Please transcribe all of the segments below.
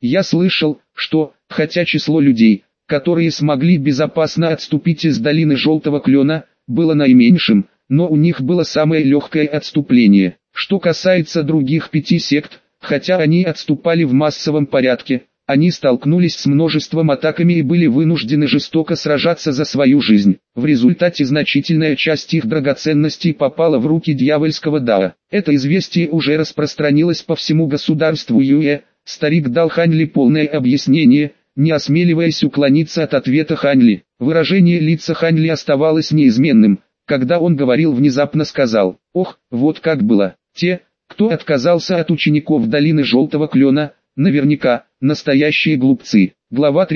Я слышал, что, хотя число людей, которые смогли безопасно отступить из долины Желтого Клена, было наименьшим, но у них было самое легкое отступление. Что касается других 5 сект, хотя они отступали в массовом порядке, они столкнулись с множеством атаками и были вынуждены жестоко сражаться за свою жизнь. В результате значительная часть их драгоценностей попала в руки дьявольского Дао. Это известие уже распространилось по всему государству Юэ. Старик дал Ханьли полное объяснение, не осмеливаясь уклониться от ответа Ханьли. Выражение лица Ханьли оставалось неизменным. Когда он говорил, внезапно сказал: «Ох, вот как было. Те, кто отказался от учеников долины Желтого Клена, наверняка настоящие глупцы». Глава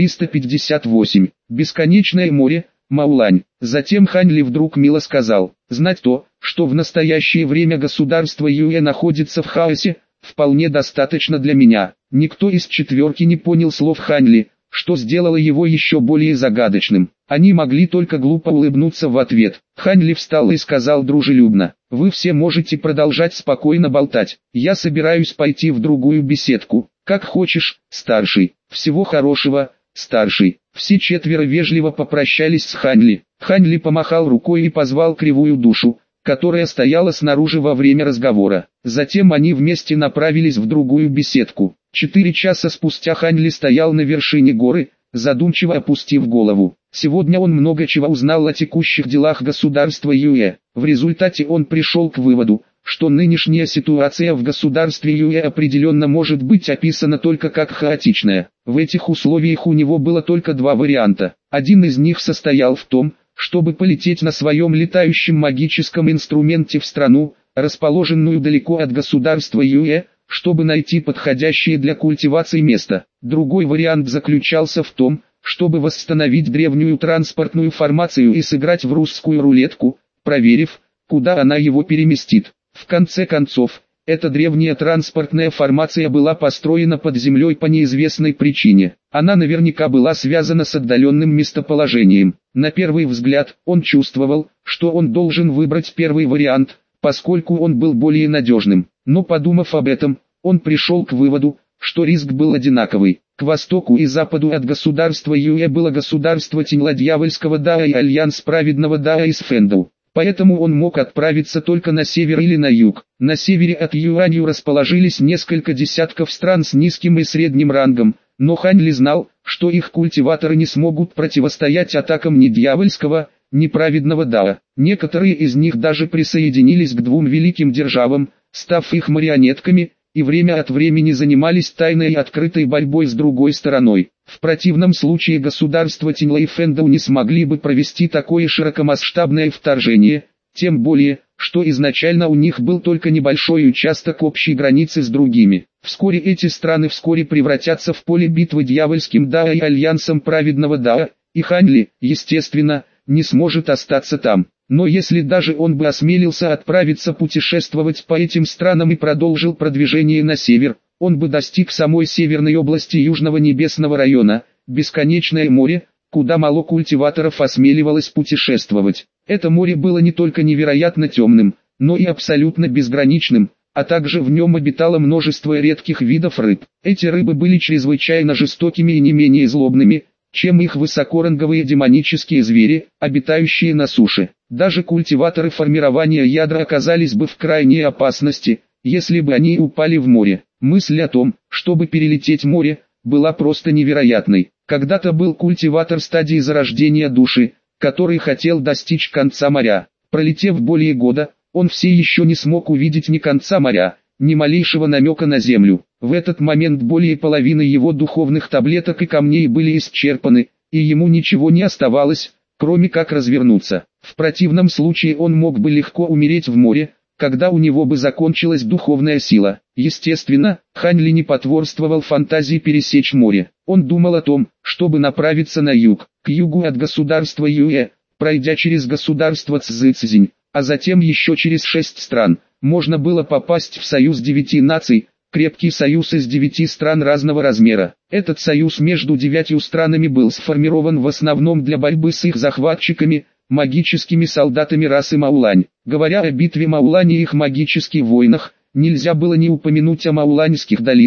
358. Бесконечное море, Маулань. Затем Ханьли вдруг мило сказал: «Знать то, что в настоящее время государство Юэ находится в хаосе, вполне достаточно для меня». Никто из четверки не понял слов Ханьли, что сделало его еще более загадочным. Они могли только глупо улыбнуться в ответ. Ханьли встал и сказал дружелюбно: «Вы все можете продолжать спокойно болтать. Я собираюсь пойти в другую беседку. Как хочешь, старший. Всего хорошего, старший». Все четверо вежливо попрощались с Ханьли. Ханьли помахал рукой и позвал кривую душу, которая стояла снаружи во время разговора. Затем они вместе направились в другую беседку. 4 часа спустя Ханьли стоял на вершине горы, задумчиво опустив голову. Сегодня он много чего узнал о текущих делах государства Юэ. В результате он пришел к выводу, что нынешняя ситуация в государстве Юэ определенно может быть описана только как хаотичная. В этих условиях у него было только 2 варианта. Один из них состоял в том, чтобы полететь на своем летающем магическом инструменте в страну, расположенную далеко от государства Юэ, чтобы найти подходящее для культивации место. Другой вариант заключался в том, чтобы восстановить древнюю транспортную формацию и сыграть в русскую рулетку, проверив, куда она его переместит. В конце концов, эта древняя транспортная формация была построена под землей по неизвестной причине. Она наверняка была связана с отдаленным местоположением. На первый взгляд, он чувствовал, что он должен выбрать первый вариант, поскольку он был более надежным. Но подумав об этом, он пришел к выводу, что риск был одинаковый. К востоку и западу от государства Юэ было государство Теньла Дьявольского Дао и Альянс Праведного Дао из Фэнdoу. Поэтому он мог отправиться только на север или на юг. На севере от Юанью расположились несколько десятков стран с низким и средним рангом, но Ханьли знал, что их культиваторы не смогут противостоять атакам ни дьявольского, ни праведного Дао. Некоторые из них даже присоединились к 2 великим державам, став их марионетками, и время от времени занимались тайной и открытой борьбой с другой стороной. В противном случае государства Теньла и Фэнdoу не смогли бы провести такое широкомасштабное вторжение, тем более, что изначально у них был только небольшой участок общей границы с другими. Вскоре эти страны превратятся в поле битвы дьявольским Дао и Альянсом Праведного Дао, и Ханьли, естественно, не сможет остаться там. Но если даже он бы осмелился отправиться путешествовать по этим странам и продолжил продвижение на север, он бы достиг самой северной области Южного Небесного района, бесконечное море, куда мало культиваторов осмеливалось путешествовать. Это море было не только невероятно темным, но и абсолютно безграничным, а также в нем обитало множество редких видов рыб. Эти рыбы были чрезвычайно жестокими и не менее злобными, чем их высокоранговые демонические звери, обитающие на суше. Даже культиваторы формирования ядра оказались бы в крайней опасности, если бы они упали в море. Мысль о том, чтобы перелететь море, была просто невероятной. Когда-то был культиватор стадии зарождения души, который хотел достичь конца моря. Пролетев более года, он все еще не смог увидеть ни конца моря, ни малейшего намека на землю. В этот момент более половины его духовных таблеток и камней были исчерпаны, и ему ничего не оставалось, кроме как развернуться. В противном случае он мог бы легко умереть в море, когда у него бы закончилась духовная сила. Естественно, Ханьли не потворствовал фантазии пересечь море. Он думал о том, чтобы направиться на юг, к югу от государства Юэ, пройдя через государство Цзыцзинь, а затем еще через 6 стран. Можно было попасть в союз 9 наций, крепкий союз из 9 стран разного размера. Этот союз между 9 странами был сформирован в основном для борьбы с их захватчиками, магическими солдатами расы Маулань. Говоря о битве Маулань и их магических войнах, нельзя было не упомянуть о мауланьских долинах,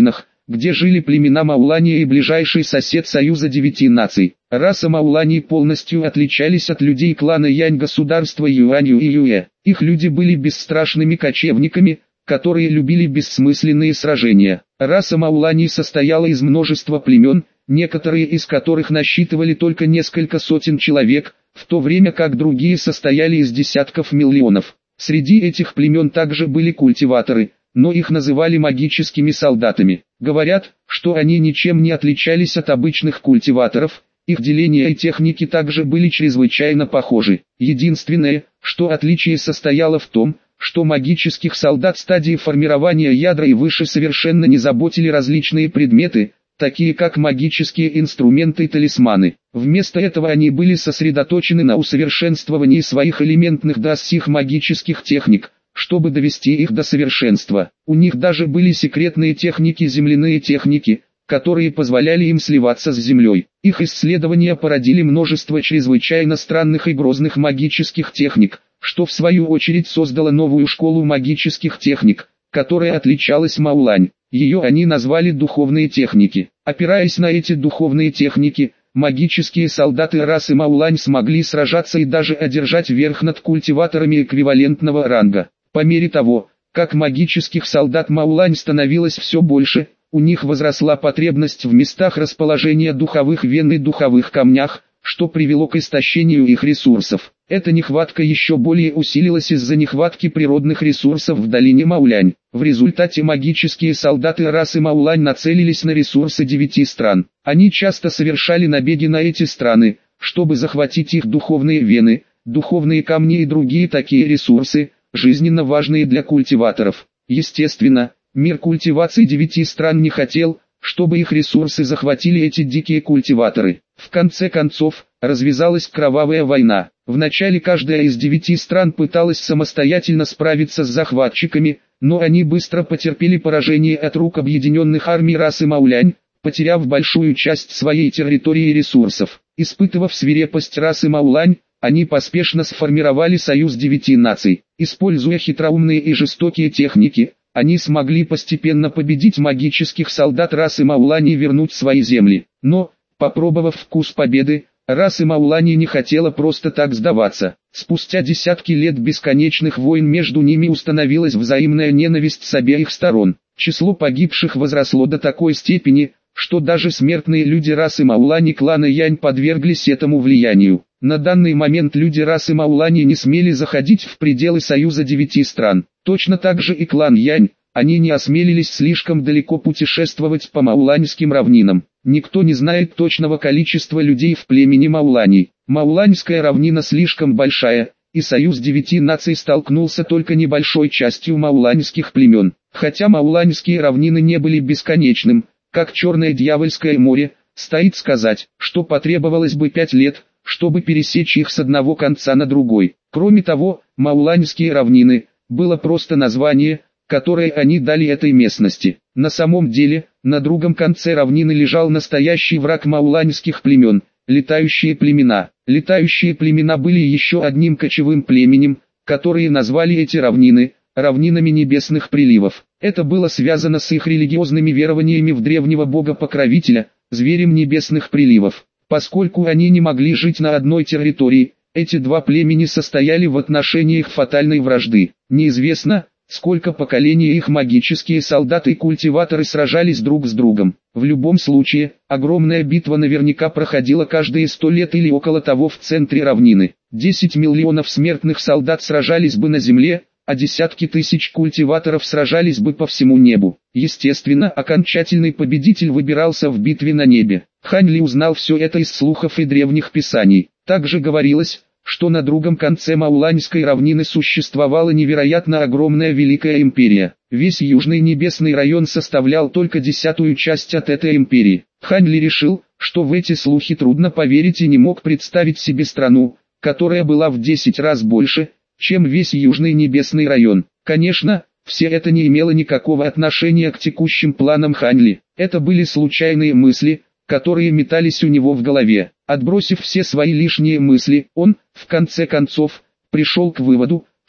где жили племена Маулани и ближайший сосед Союза 9 наций. Раса Маулани полностью отличались от людей клана Янь государства Юанью и Юэ. Их люди были бесстрашными кочевниками, которые любили бессмысленные сражения. Раса Маулани состояла из множества племен, некоторые из которых насчитывали только несколько сотен человек, в то время как другие состояли из десятков миллионов. Среди этих племен также были культиваторы, но их называли магическими солдатами. Говорят, что они ничем не отличались от обычных культиваторов, их деление и техники также были чрезвычайно похожи. Единственное, что отличие состояло в том, что магических солдат стадии формирования ядра и выше совершенно не заботили различные предметы, такие как магические инструменты и талисманы. Вместо этого они были сосредоточены на усовершенствовании своих элементных дасих магических техник, чтобы довести их до совершенства. У них даже были секретные техники, земляные техники, которые позволяли им сливаться с землей. Их исследования породили множество чрезвычайно странных и грозных магических техник, что в свою очередь создало новую школу магических техник, которая отличалась Маулань. Ее они назвали духовные техники. Опираясь на эти духовные техники, магические солдаты расы Маулань смогли сражаться и даже одержать верх над культиваторами эквивалентного ранга. По мере того, как магических солдат Маулань становилось все больше, у них возросла потребность в местах расположения духовых вен и духовых камнях, что привело к истощению их ресурсов. Эта нехватка еще более усилилась из-за нехватки природных ресурсов в долине Маулянь. В результате магические солдаты расы Маулань нацелились на ресурсы 9 стран. Они часто совершали набеги на эти страны, чтобы захватить их духовные вены, духовные камни и другие такие ресурсы, жизненно важные для культиваторов. Естественно, мир культивации 9 стран не хотел, чтобы их ресурсы захватили эти дикие культиваторы. В конце концов, развязалась кровавая война. Вначале каждая из 9 стран пыталась самостоятельно справиться с захватчиками, но они быстро потерпели поражение от рук объединенных армий расы Маулянь, потеряв большую часть своей территории и ресурсов. Испытывав свирепость расы Маулань, они поспешно сформировали союз 9 наций. Используя хитроумные и жестокие техники, они смогли постепенно победить магических солдат расы Маулани и вернуть свои земли. Но, попробовав вкус победы, раса Маулани не хотела просто так сдаваться. Спустя десятки лет бесконечных войн между ними установилась взаимная ненависть с обеих сторон. Число погибших возросло до такой степени, что даже смертные люди расы Маулани клана Янь подверглись этому влиянию. На данный момент люди расы Маулани не смели заходить в пределы Союза 9 стран. Точно так же и клан Янь, они не осмелились слишком далеко путешествовать по мауланьским равнинам. Никто не знает точного количества людей в племени Маулани. Мауланьская равнина слишком большая, и Союз 9 наций столкнулся только небольшой частью мауланьских племен. Хотя мауланьские равнины не были бесконечным, как Черное Дьявольское море, стоит сказать, что потребовалось бы 5 лет, чтобы пересечь их с одного конца на другой. Кроме того, мауланьские равнины было просто название, которое они дали этой местности. На самом деле, на другом конце равнины лежал настоящий враг мауланьских племен – летающие племена. Летающие племена были еще одним кочевым племенем, которые назвали эти равнины равнинами небесных приливов. Это было связано с их религиозными верованиями в древнего бога-покровителя, зверем небесных приливов. Поскольку они не могли жить на одной территории, эти два племени состояли в отношениях фатальной вражды. Неизвестно, сколько поколений их магические солдаты и культиваторы сражались друг с другом. В любом случае, огромная битва наверняка проходила каждые 100 лет или около того в центре равнины. 10 миллионов смертных солдат сражались бы на земле, а десятки тысяч культиваторов сражались бы по всему небу. Естественно, окончательный победитель выбирался в битве на небе. Хань Ли узнал все это из слухов и древних писаний. Также говорилось, что на другом конце Мауланьской равнины существовала невероятно огромная Великая Империя. Весь Южный Небесный район составлял только 10-ую часть от этой империи. Хань Ли решил, что в эти слухи трудно поверить и не мог представить себе страну, которая была в 10 раз больше, чем весь Южный Небесный район. Конечно, все это не имело никакого отношения к текущим планам Хань Ли. Это были случайные мысли, которые метались у него в голове. Отбросив все свои лишние мысли, он, в конце концов, пришел к выводу,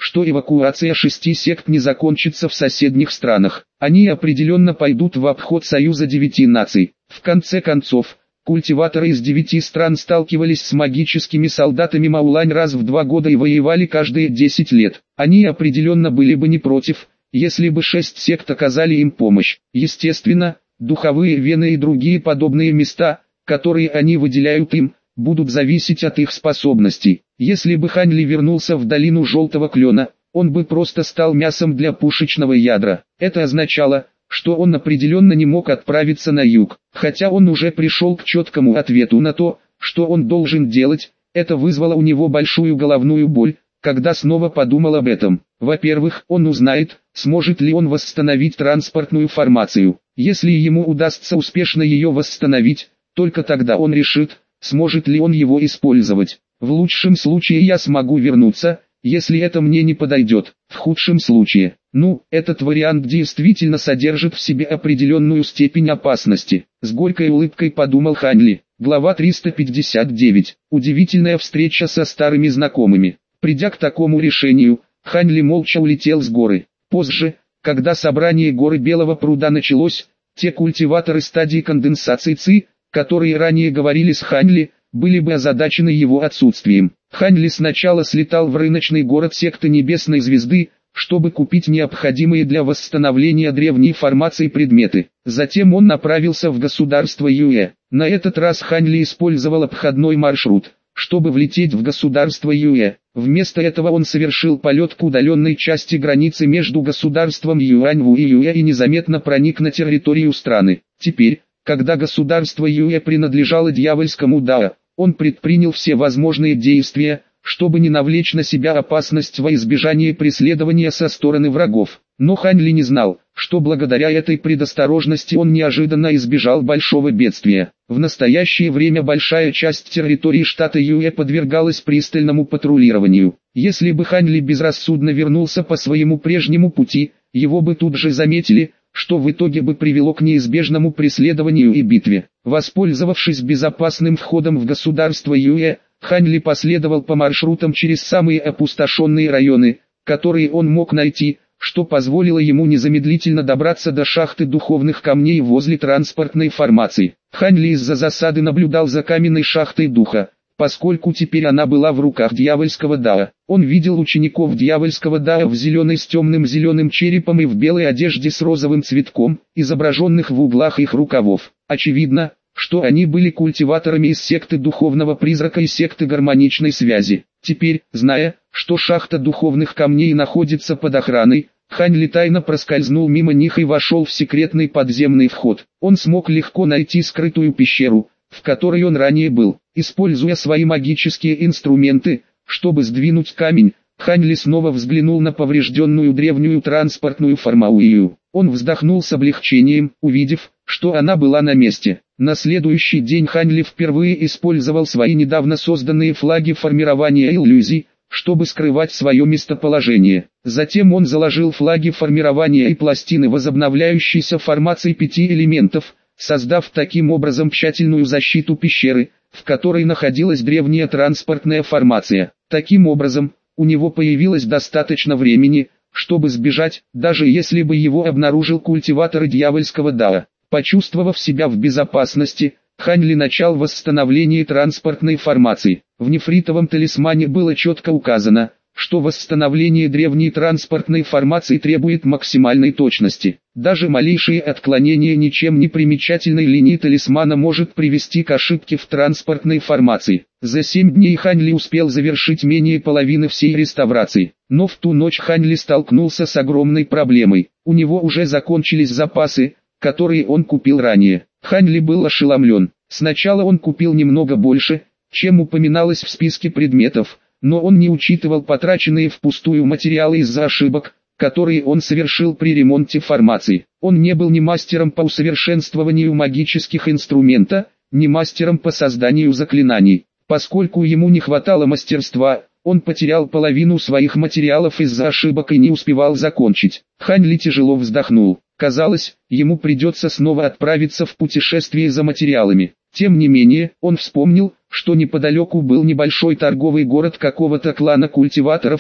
что эвакуация 6 сект не закончится в соседних странах. Они определенно пойдут в обход Союза 9 наций. В конце концов, культиваторы из 9 стран сталкивались с магическими солдатами Маулань раз в 2 года и воевали каждые 10 лет. Они определенно были бы не против, если бы 6 сект оказали им помощь. Естественно, духовые вены и другие подобные места, которые они выделяют им, будут зависеть от их способностей. Если бы Хань Ли вернулся в долину Желтого Клена, он бы просто стал мясом для пушечного ядра. Это означало, что он определенно не мог отправиться на юг. Хотя он уже пришел к четкому ответу на то, что он должен делать, это вызвало у него большую головную боль, когда снова подумал об этом. Во-первых, он узнает, сможет ли он восстановить транспортную формацию. Если ему удастся успешно ее восстановить, только тогда он решит, сможет ли он его использовать. В лучшем случае я смогу вернуться, если это мне не подойдет. В худшем случае, этот вариант действительно содержит в себе определенную степень опасности. С горькой улыбкой подумал Хань Ли. Глава 359. Удивительная встреча со старыми знакомыми. Придя к такому решению, Хань Ли молча улетел с горы. Позже, когда собрание горы Белого пруда началось, те культиваторы стадии конденсации ЦИ, которые ранее говорили с Хань Ли, были бы озадачены его отсутствием. Хань Ли сначала слетал в рыночный город секты Небесной Звезды, чтобы купить необходимые для восстановления древней формации предметы. Затем он направился в государство Юэ. На этот раз Хань Ли использовал обходной маршрут, чтобы влететь в государство Юэ. Вместо этого он совершил полет к удаленной части границы между государством Юаньву и Юэ и незаметно проник на территорию страны. Теперь, когда государство Юэ принадлежало дьявольскому Дао, он предпринял все возможные действия, чтобы не навлечь на себя опасность во избежание преследования со стороны врагов. Но Хань Ли не знал, что благодаря этой предосторожности он неожиданно избежал большого бедствия. В настоящее время большая часть территории штата Юэ подвергалась пристальному патрулированию. Если бы Хань Ли безрассудно вернулся по своему прежнему пути, его бы тут же заметили, что в итоге бы привело к неизбежному преследованию и битве. Воспользовавшись безопасным входом в государство Юэ, Хань Ли последовал по маршрутам через самые опустошенные районы, которые он мог найти, что позволило ему незамедлительно добраться до шахты духовных камней возле транспортной формации. Хань Ли из-за засады наблюдал за каменной шахтой духа, поскольку теперь она была в руках дьявольского Дао. Он видел учеников дьявольского Дао в зеленой с темным зеленым черепом и в белой одежде с розовым цветком, изображенных в углах их рукавов. Очевидно, что они были культиваторами из секты духовного призрака и секты гармоничной связи. Теперь, зная, что шахта духовных камней находится под охраной, Хань Ли тайно проскользнул мимо них и вошел в секретный подземный вход. Он смог легко найти скрытую пещеру, в которой он ранее был. Используя свои магические инструменты, чтобы сдвинуть камень, Хань Ли снова взглянул на поврежденную древнюю транспортную формацию. Он вздохнул с облегчением, увидев, что она была на месте. На следующий день Хань Ли впервые использовал свои недавно созданные флаги формирования иллюзий, чтобы скрывать свое местоположение. Затем он заложил флаги формирования и пластины возобновляющейся формации 5 элементов, создав таким образом тщательную защиту пещеры, в которой находилась древняя транспортная формация. Таким образом, у него появилось достаточно времени, чтобы сбежать, даже если бы его обнаружил культиватор дьявольского Дао. Почувствовав себя в безопасности, Хань Ли начал восстановление транспортной формации. В нефритовом талисмане было четко указано, что восстановление древней транспортной формации требует максимальной точности. Даже малейшее отклонение ничем не примечательной линии талисмана может привести к ошибке в транспортной формации. За 7 дней Хань Ли успел завершить менее половины всей реставрации. Но в ту ночь Хань Ли столкнулся с огромной проблемой. У него уже закончились запасы, которые он купил ранее. Хань Ли был ошеломлен. Сначала он купил немного больше, чем упоминалось в списке предметов, но он не учитывал потраченные впустую материалы из-за ошибок, которые он совершил при ремонте формации. Он не был ни мастером по усовершенствованию магических инструментов, ни мастером по созданию заклинаний. Поскольку ему не хватало мастерства, он потерял половину своих материалов из-за ошибок и не успевал закончить. Хань Ли тяжело вздохнул. Казалось, ему придется снова отправиться в путешествие за материалами. Тем не менее, он вспомнил, что неподалеку был небольшой торговый город какого-то клана культиваторов,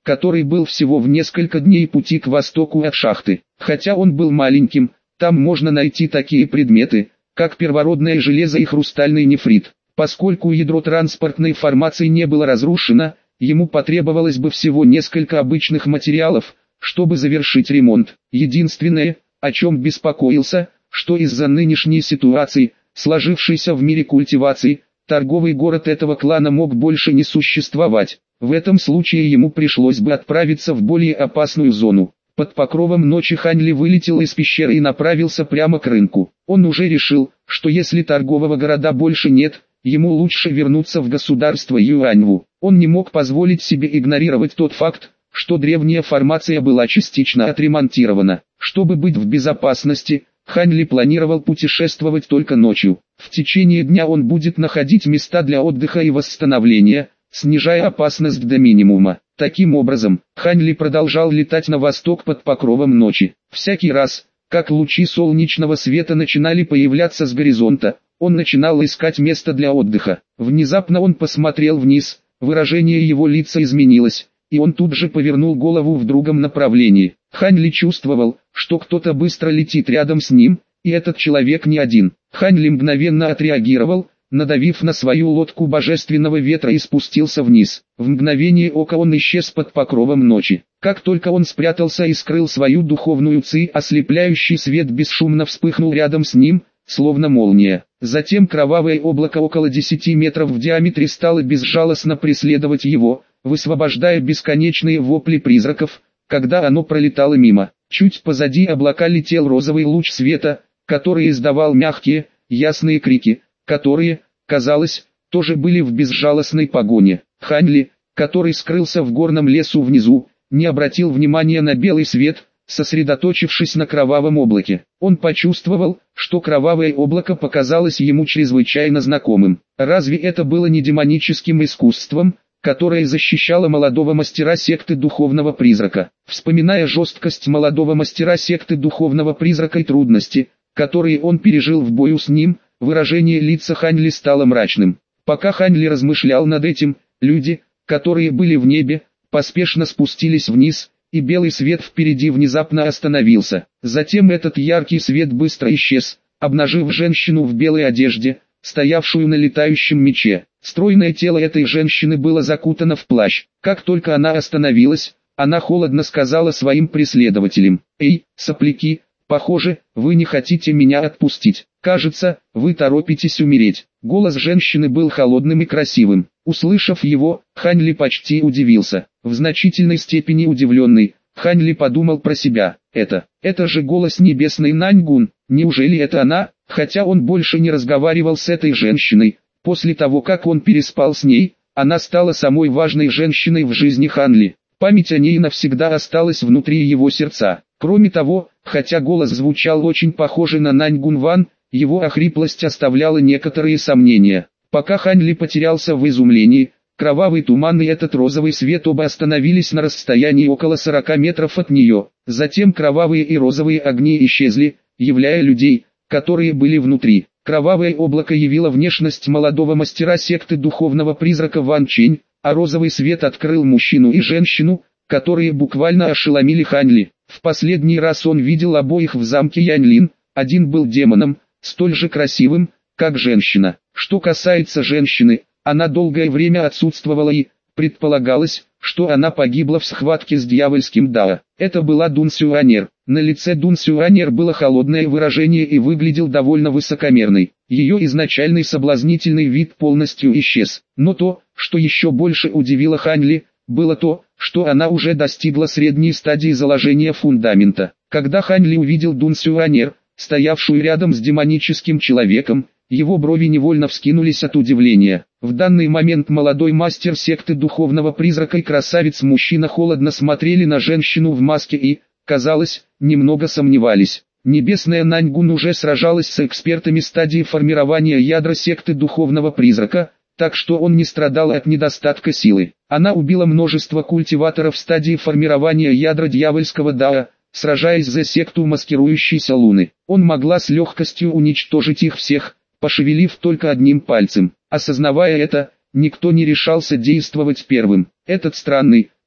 который был всего в несколько дней пути к востоку от шахты. Хотя он был маленьким, там можно найти такие предметы, как первородное железо и хрустальный нефрит. Поскольку ядро транспортной формации не было разрушено, ему потребовалось бы всего несколько обычных материалов, чтобы завершить ремонт. Единственное, о чем беспокоился, что из-за нынешней ситуации, сложившейся в мире культивации, торговый город этого клана мог больше не существовать. В этом случае ему пришлось бы отправиться в более опасную зону. Под покровом ночи Хань Ли вылетел из пещеры и направился прямо к рынку. Он уже решил, что если торгового города больше нет, ему лучше вернуться в государство Юаньву. Он не мог позволить себе игнорировать тот факт, что древняя формация была частично отремонтирована. Чтобы быть в безопасности, Хань Ли планировал путешествовать только ночью. В течение дня он будет находить места для отдыха и восстановления, снижая опасность до минимума. Таким образом, Хань Ли продолжал летать на восток под покровом ночи. Всякий раз, как лучи солнечного света начинали появляться с горизонта, он начинал искать место для отдыха. Внезапно он посмотрел вниз, выражение его лица изменилось, и он тут же повернул голову в другом направлении. Хань Ли чувствовал, что кто-то быстро летит рядом с ним, и этот человек не один. Хань Ли мгновенно отреагировал, надавив на свою лодку божественного ветра и спустился вниз. В мгновение ока он исчез под покровом ночи. Как только он спрятался и скрыл свою духовную ци, ослепляющий свет бесшумно вспыхнул рядом с ним, словно молния. Затем кровавое облако около 10 метров в диаметре стало безжалостно преследовать его, высвобождая бесконечные вопли призраков, когда оно пролетало мимо. Чуть позади облака летел розовый луч света, который издавал мягкие, ясные крики, которые, казалось, тоже были в безжалостной погоне. Хань Ли, который скрылся в горном лесу внизу, не обратил внимания на белый свет, сосредоточившись на кровавом облаке. Он почувствовал, что кровавое облако показалось ему чрезвычайно знакомым. Разве это было не демоническим искусством, которое защищало молодого мастера секты Духовного Призрака? Вспоминая жесткость молодого мастера секты Духовного Призрака и трудности, которые он пережил в бою с ним, выражение лица Хань Ли стало мрачным. Пока Хань Ли размышлял над этим, люди, которые были в небе, поспешно спустились вниз, и белый свет впереди внезапно остановился. Затем этот яркий свет быстро исчез, обнажив женщину в белой одежде, стоявшую на летающем мече. Стройное тело этой женщины было закутано в плащ. Как только она остановилась, она холодно сказала своим преследователям: «Эй, сопляки, похоже, вы не хотите меня отпустить. Кажется, вы торопитесь умереть». Голос женщины был холодным и красивым. Услышав его, Хань Ли почти удивился. В значительной степени удивленный, Хань Ли подумал про себя: это же голос небесной Наньгун, неужели это она? Хотя он больше не разговаривал с этой женщиной, после того как он переспал с ней, она стала самой важной женщиной в жизни Хань Ли. Память о ней навсегда осталась внутри его сердца. Кроме того, хотя голос звучал очень похоже на Наньгун Ван, его охриплость оставляла некоторые сомнения. Пока Хань Ли потерялся в изумлении, кровавый туман и этот розовый свет оба остановились на расстоянии около 40 метров от нее. Затем кровавые и розовые огни исчезли, являя людей, которые были внутри. Кровавое облако явило внешность молодого мастера секты Духовного Призрака Ван Чень, а розовый свет открыл мужчину и женщину, которые буквально ошеломили Хань Ли. В последний раз он видел обоих в замке Яньлин. Один был демоном, столь же красивым, как женщина. Что касается женщины, она долгое время отсутствовала и предполагалось, что она погибла в схватке с дьявольским Дао. Это была Дун Сюанер. На лице Дун Сюанер было холодное выражение и выглядел довольно высокомерной. Ее изначальный соблазнительный вид полностью исчез. Но то, что еще больше удивило Хань Ли, было то, что она уже достигла средней стадии заложения фундамента. Когда Хань Ли увидел Дун Сюанер, стоявшую рядом с демоническим человеком, его брови невольно вскинулись от удивления. В данный момент молодой мастер секты Духовного Призрака и красавец-мужчина холодно смотрели на женщину в маске и, казалось, немного сомневались. Небесная Наньгун уже сражалась с экспертами стадии формирования ядра секты Духовного Призрака, так что он не страдал от недостатка силы. Она убила множество культиваторов стадии формирования ядра дьявольского Дао, сражаясь за секту маскирующейся Луны. Он могла с легкостью уничтожить их всех, пошевелив только одним пальцем. Осознавая это, никто не решался действовать первым. Этот странный,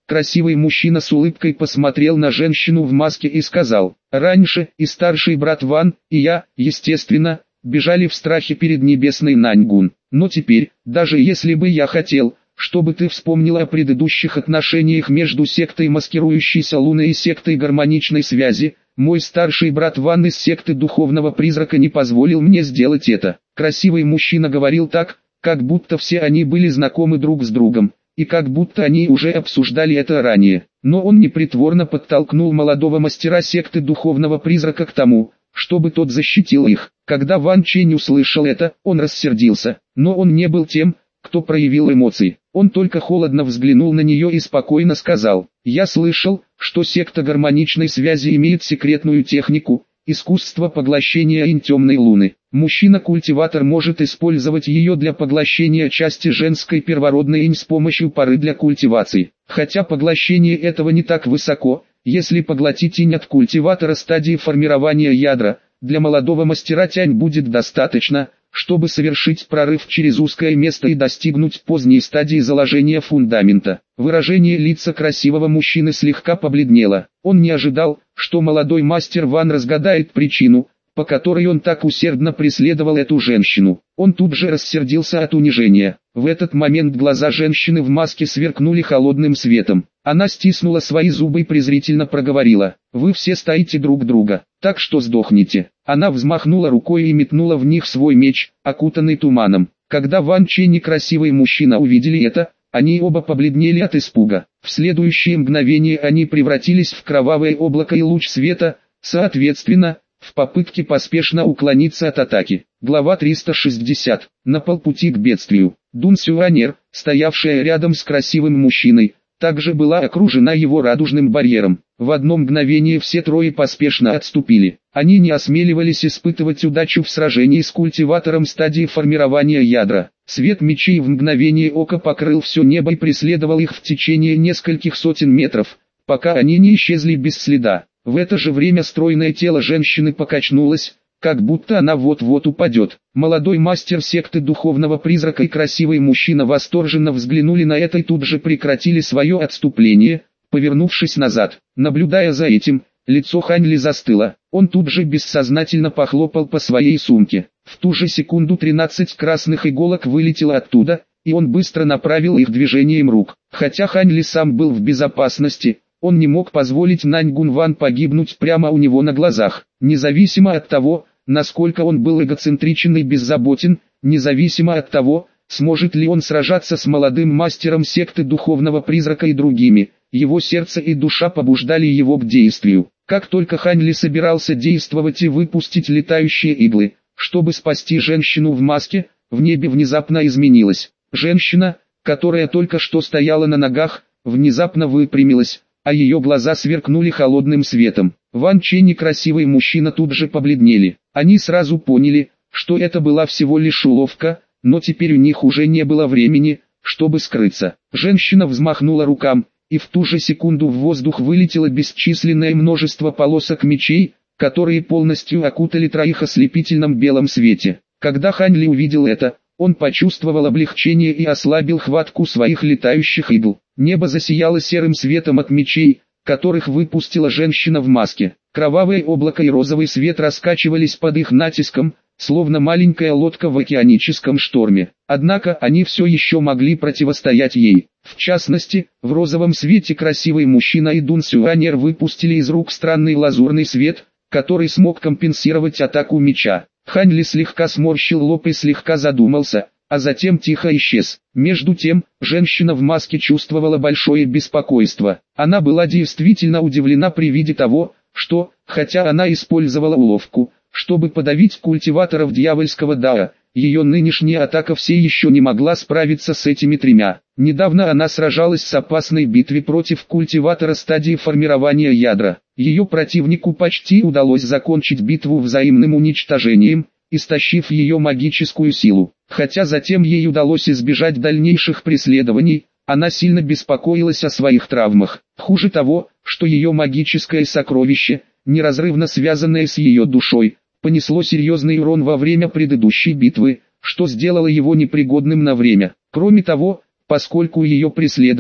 Красивый мужчина с улыбкой посмотрел на женщину в маске и сказал: «Раньше и старший брат Ван, и я, естественно, бежали в страхе перед небесной Наньгун. Но теперь, даже если бы я хотел, чтобы ты вспомнила о предыдущих отношениях между сектой маскирующейся Луны и сектой гармоничной связи, мой старший брат Ван из секты духовного призрака не позволил мне сделать это». Красивый мужчина говорил так, как будто все они были знакомы друг с другом, и как будто они уже обсуждали это ранее. Но он непритворно подтолкнул молодого мастера секты духовного призрака к тому, чтобы тот защитил их. Когда Ван Чэнь услышал это, он рассердился, но он не был тем, кто проявил эмоции. Он только холодно взглянул на нее и спокойно сказал: «Я слышал, что секта гармоничной связи имеет секретную технику, искусство поглощения инь темной луны. Мужчина-культиватор может использовать ее для поглощения части женской первородной инь с помощью пары для культивации. Хотя поглощение этого не так высоко, если поглотить инь от культиватора стадии формирования ядра, для молодого мастера тянь будет достаточно, чтобы совершить прорыв через узкое место и достигнуть поздней стадии заложения фундамента». Выражение лица красивого мужчины слегка побледнело. Он не ожидал, что молодой мастер Ван разгадает причину, по которой он так усердно преследовал эту женщину. Он тут же рассердился от унижения. В этот момент глаза женщины в маске сверкнули холодным светом. Она стиснула свои зубы и презрительно проговорила: «Вы все стоите друг друга, так что сдохните». Она взмахнула рукой и метнула в них свой меч, окутанный туманом. Когда Ван Чэнь и красивый мужчина увидели это, они оба побледнели от испуга. В следующее мгновение они превратились в кровавое облако и луч света, соответственно, в попытке поспешно уклониться от атаки. Глава 360. На полпути к бедствию. Дун Сюанер, стоявшая рядом с красивым мужчиной, также была окружена его радужным барьером. В одно мгновение все трое поспешно отступили. Они не осмеливались испытывать удачу в сражении с культиватором стадии формирования ядра. Свет мечей в мгновение ока покрыл все небо и преследовал их в течение нескольких сотен метров, пока они не исчезли без следа. В это же время стройное тело женщины покачнулось, как будто она вот-вот упадет. Молодой мастер секты духовного призрака и красивый мужчина восторженно взглянули на это и тут же прекратили свое отступление, повернувшись назад. Наблюдая за этим, лицо Хань Ли застыло. Он тут же бессознательно похлопал по своей сумке. В ту же секунду 13 красных иголок вылетело оттуда, и он быстро направил их движением рук. Хотя Хань Ли сам был в безопасности, он не мог позволить Наньгун Ван погибнуть прямо у него на глазах. Независимо от того, насколько он был эгоцентричен и беззаботен, независимо от того, сможет ли он сражаться с молодым мастером секты духовного призрака и другими, его сердце и душа побуждали его к действию. Как только Хань Ли собирался действовать и выпустить летающие иглы, чтобы спасти женщину в маске, в небе внезапно изменилось. Женщина, которая только что стояла на ногах, внезапно выпрямилась, а ее глаза сверкнули холодным светом. Ван Чэнь и красивый мужчина тут же побледнели. Они сразу поняли, что это была всего лишь уловка, но теперь у них уже не было времени, чтобы скрыться. Женщина взмахнула рукам, и в ту же секунду в воздух вылетело бесчисленное множество полосок мечей, которые полностью окутали троих ослепительном белом свете. Когда Хань Ли увидел это, он почувствовал облегчение и ослабил хватку своих летающих игл. Небо засияло серым светом от мечей, которых выпустила женщина в маске. Кровавое облако и розовый свет раскачивались под их натиском, словно маленькая лодка в океаническом шторме. Однако они все еще могли противостоять ей. В частности, в розовом свете красивый мужчина и Дун Сюанер выпустили из рук странный лазурный свет, который смог компенсировать атаку меча. Хань Ли слегка сморщил лоб и слегка задумался, а затем тихо исчез. Между тем, женщина в маске чувствовала большое беспокойство. Она была действительно удивлена при виде того, что, хотя она использовала уловку, чтобы подавить культиваторов дьявольского дара, ее нынешняя атака все еще не могла справиться с этими тремя. Недавно она сражалась с опасной битвой против культиватора стадии формирования ядра. Ее противнику почти удалось закончить битву взаимным уничтожением, истощив ее магическую силу. Хотя затем ей удалось избежать дальнейших преследований, она сильно беспокоилась о своих травмах. Хуже того, что ее магическое сокровище, неразрывно связанное с ее душой, понесло серьезный урон во время предыдущей битвы, что сделало его непригодным на время. Кроме того, поскольку ее преследовали,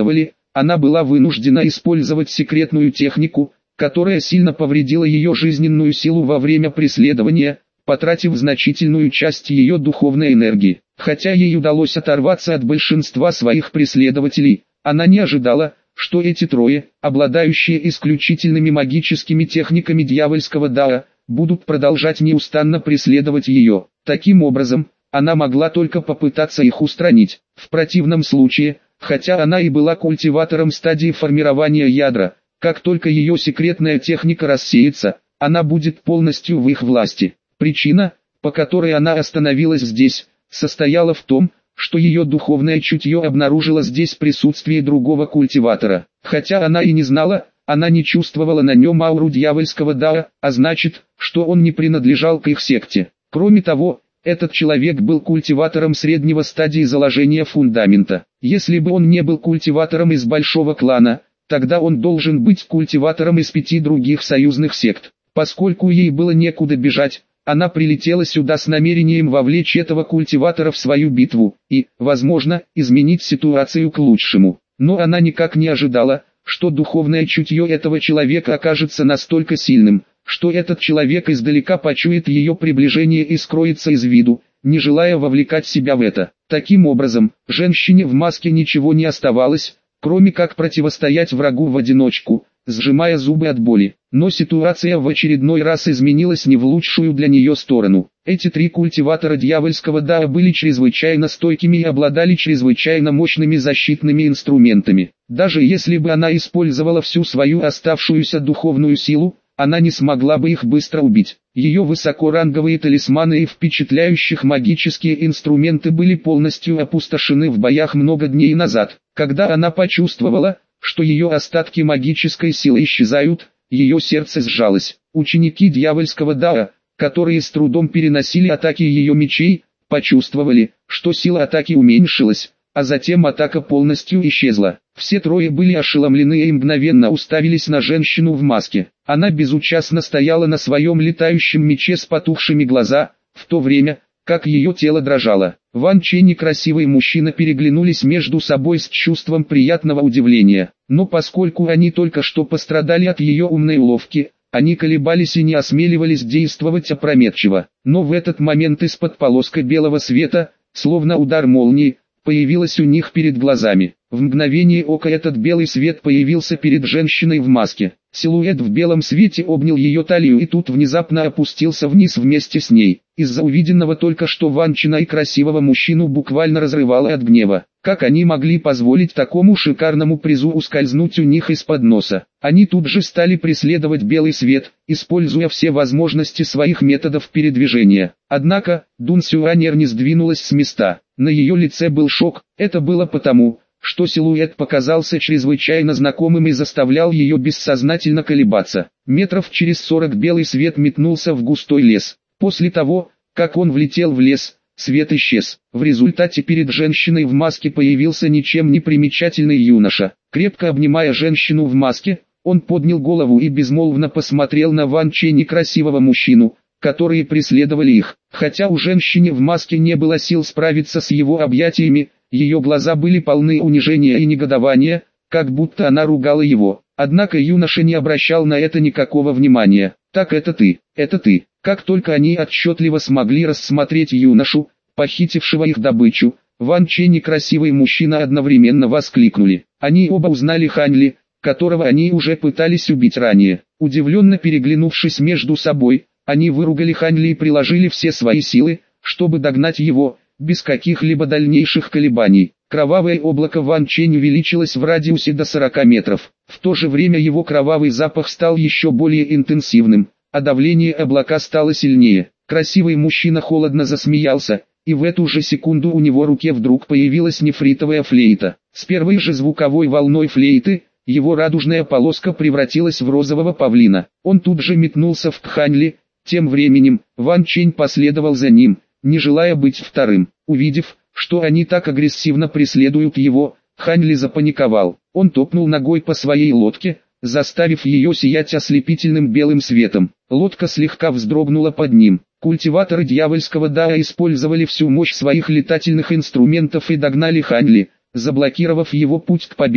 она была вынуждена использовать секретную технику, которая сильно повредила ее жизненную силу во время преследования, потратив значительную часть ее духовной энергии. Хотя ей удалось оторваться от большинства своих преследователей, она не ожидала, что эти трое, обладающие исключительными магическими техниками дьявольского дара, будут продолжать неустанно преследовать ее. Таким образом, она могла только попытаться их устранить. В противном случае, хотя она и была культиватором стадии формирования ядра, как только ее секретная техника рассеется, она будет полностью в их власти. Причина, по которой она остановилась здесь, состояла в том, что ее духовное чутье обнаружило здесь присутствие другого культиватора. Хотя она и не знала, она не чувствовала на нем ауру дьявольского дара, а значит, что он не принадлежал к их секте. Кроме того, этот человек был культиватором среднего стадии заложения фундамента. Если бы он не был культиватором из большого клана, тогда он должен быть культиватором из 5 других союзных сект. Поскольку ей было некуда бежать, она прилетела сюда с намерением вовлечь этого культиватора в свою битву и, возможно, изменить ситуацию к лучшему. Но она никак не ожидала, что духовное чутье этого человека окажется настолько сильным, что этот человек издалека почует ее приближение и скроется из виду, не желая вовлекать себя в это. Таким образом, женщине в маске ничего не оставалось, кроме как противостоять врагу в одиночку, сжимая зубы от боли. Но ситуация в очередной раз изменилась не в лучшую для нее сторону. Эти 3 культиватора дьявольского дара были чрезвычайно стойкими и обладали чрезвычайно мощными защитными инструментами. Даже если бы она использовала всю свою оставшуюся духовную силу, она не смогла бы их быстро убить. Ее высокоранговые талисманы и впечатляющих магические инструменты были полностью опустошены в боях много дней назад. Когда она почувствовала, что ее остатки магической силы исчезают, ее сердце сжалось. Ученики дьявольского дара, которые с трудом переносили атаки ее мечей, почувствовали, что сила атаки уменьшилась, а затем атака полностью исчезла. Все трое были ошеломлены и мгновенно уставились на женщину в маске. Она безучастно стояла на своем летающем мече с потухшими глаза, в то время, как ее тело дрожало. Ван Чен и красивый мужчина переглянулись между собой с чувством приятного удивления. Но поскольку они только что пострадали от ее умной уловки, они колебались и не осмеливались действовать опрометчиво. Но в этот момент из-под полоска белого света, словно удар молнии, появилась у них перед глазами. В мгновение ока этот белый свет появился перед женщиной в маске. Силуэт в белом свете обнял ее талию и тут внезапно опустился вниз вместе с ней. Из-за увиденного только что Ван Чена и красивого мужчину буквально разрывало от гнева. Как они могли позволить такому шикарному призу ускользнуть у них из-под носа? Они тут же стали преследовать белый свет, используя все возможности своих методов передвижения. Однако, Дун Сюанер не сдвинулась с места. На ее лице был шок. Это было потому, что силуэт показался чрезвычайно знакомым и заставлял ее бессознательно колебаться. Метров через 40 белый свет метнулся в густой лес. После того, как он влетел в лес, свет исчез. В результате перед женщиной в маске появился ничем не примечательный юноша. Крепко обнимая женщину в маске, он поднял голову и безмолвно посмотрел на Ван Чен и красивого мужчину, которые преследовали их. Хотя у женщины в маске не было сил справиться с его объятиями, ее глаза были полны унижения и негодования, как будто она ругала его. Однако юноша не обращал на это никакого внимания. «Так это ты, это ты». Как только они отчетливо смогли рассмотреть юношу, похитившего их добычу, Ван Чен и красивый мужчина одновременно воскликнули. Они оба узнали Хань Ли, которого они уже пытались убить ранее. Удивленно переглянувшись между собой, они выругали Хань Ли и приложили все свои силы, чтобы догнать его, без каких-либо дальнейших колебаний. Кровавое облако Ван Чень увеличилось в радиусе до 40 метров. В то же время его кровавый запах стал еще более интенсивным, а давление облака стало сильнее. Красивый мужчина холодно засмеялся, и в эту же секунду у него в руке вдруг появилась нефритовая флейта. С первой же звуковой волной флейты, его радужная полоска превратилась в розового павлина. Он тут же метнулся в Хань Ли. Тем временем, Ван Чень последовал за ним, не желая быть вторым. Увидев, что они так агрессивно преследуют его, Хань Ли запаниковал. Он топнул ногой по своей лодке, заставив ее сиять ослепительным белым светом. Лодка слегка вздрогнула под ним. Культиваторы дьявольского дара использовали всю мощь своих летательных инструментов и догнали Хань Ли, заблокировав его путь к побегу.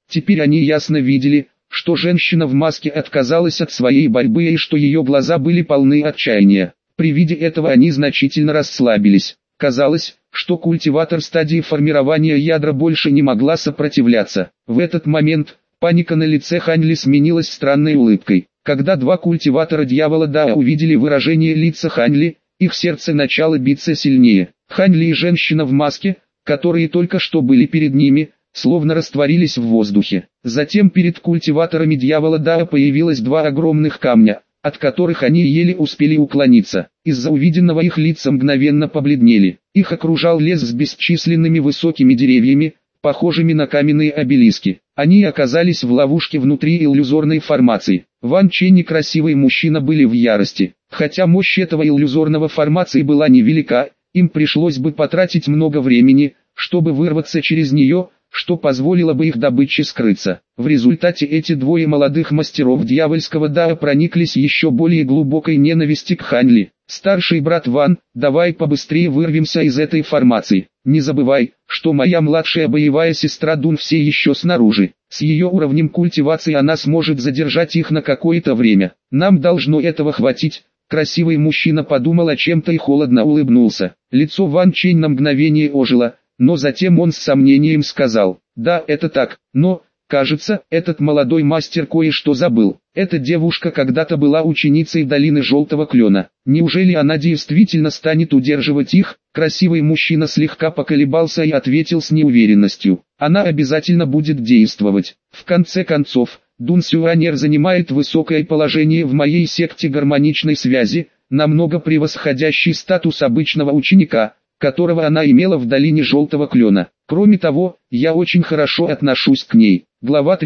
Теперь они ясно видели, что женщина в маске отказалась от своей борьбы и что ее глаза были полны отчаяния. При виде этого они значительно расслабились. Казалось, что культиватор стадии формирования ядра больше не могла сопротивляться. В этот момент паника на лице Ханьли сменилась странной улыбкой. Когда два культиватора дьявола Дао увидели выражение лица Ханьли, их сердце начало биться сильнее. Ханьли и женщина в маске, которые только что были перед ними, словно растворились в воздухе. Затем перед культиваторами дьявола Дао появилось два огромных камня, от которых они еле успели уклониться. Из-за увиденного их лица мгновенно побледнели. Их окружал лес с бесчисленными высокими деревьями, похожими на каменные обелиски. Они оказались в ловушке внутри иллюзорной формации. Ван Чен и красивый мужчина были в ярости. Хотя мощь этого иллюзорного формации была невелика, им пришлось бы потратить много времени, чтобы вырваться через нее, что позволило бы их добыче скрыться. В результате эти двое молодых мастеров дьявольского Дао прониклись еще более глубокой ненависти к Ханьли. «Старший брат Ван, давай побыстрее вырвемся из этой формации. Не забывай, что моя младшая боевая сестра Дун все еще снаружи. С ее уровнем культивации она сможет задержать их на какое-то время. Нам должно этого хватить». Красивый мужчина подумал о чем-то и холодно улыбнулся. Лицо Ван Чэнь на мгновение ожило, но затем он с сомнением сказал: «Да, это так, но, кажется, этот молодой мастер кое-что забыл. Эта девушка когда-то была ученицей долины Желтого Клена. Неужели она действительно станет удерживать их?» Красивый мужчина слегка поколебался и ответил с неуверенностью: «Она обязательно будет действовать. В конце концов, Дун Сюанер занимает высокое положение в моей секте гармоничной связи, намного превосходящий статус обычного ученика, которого она имела в долине Желтого Клена. Кроме того, я очень хорошо отношусь к ней». Глава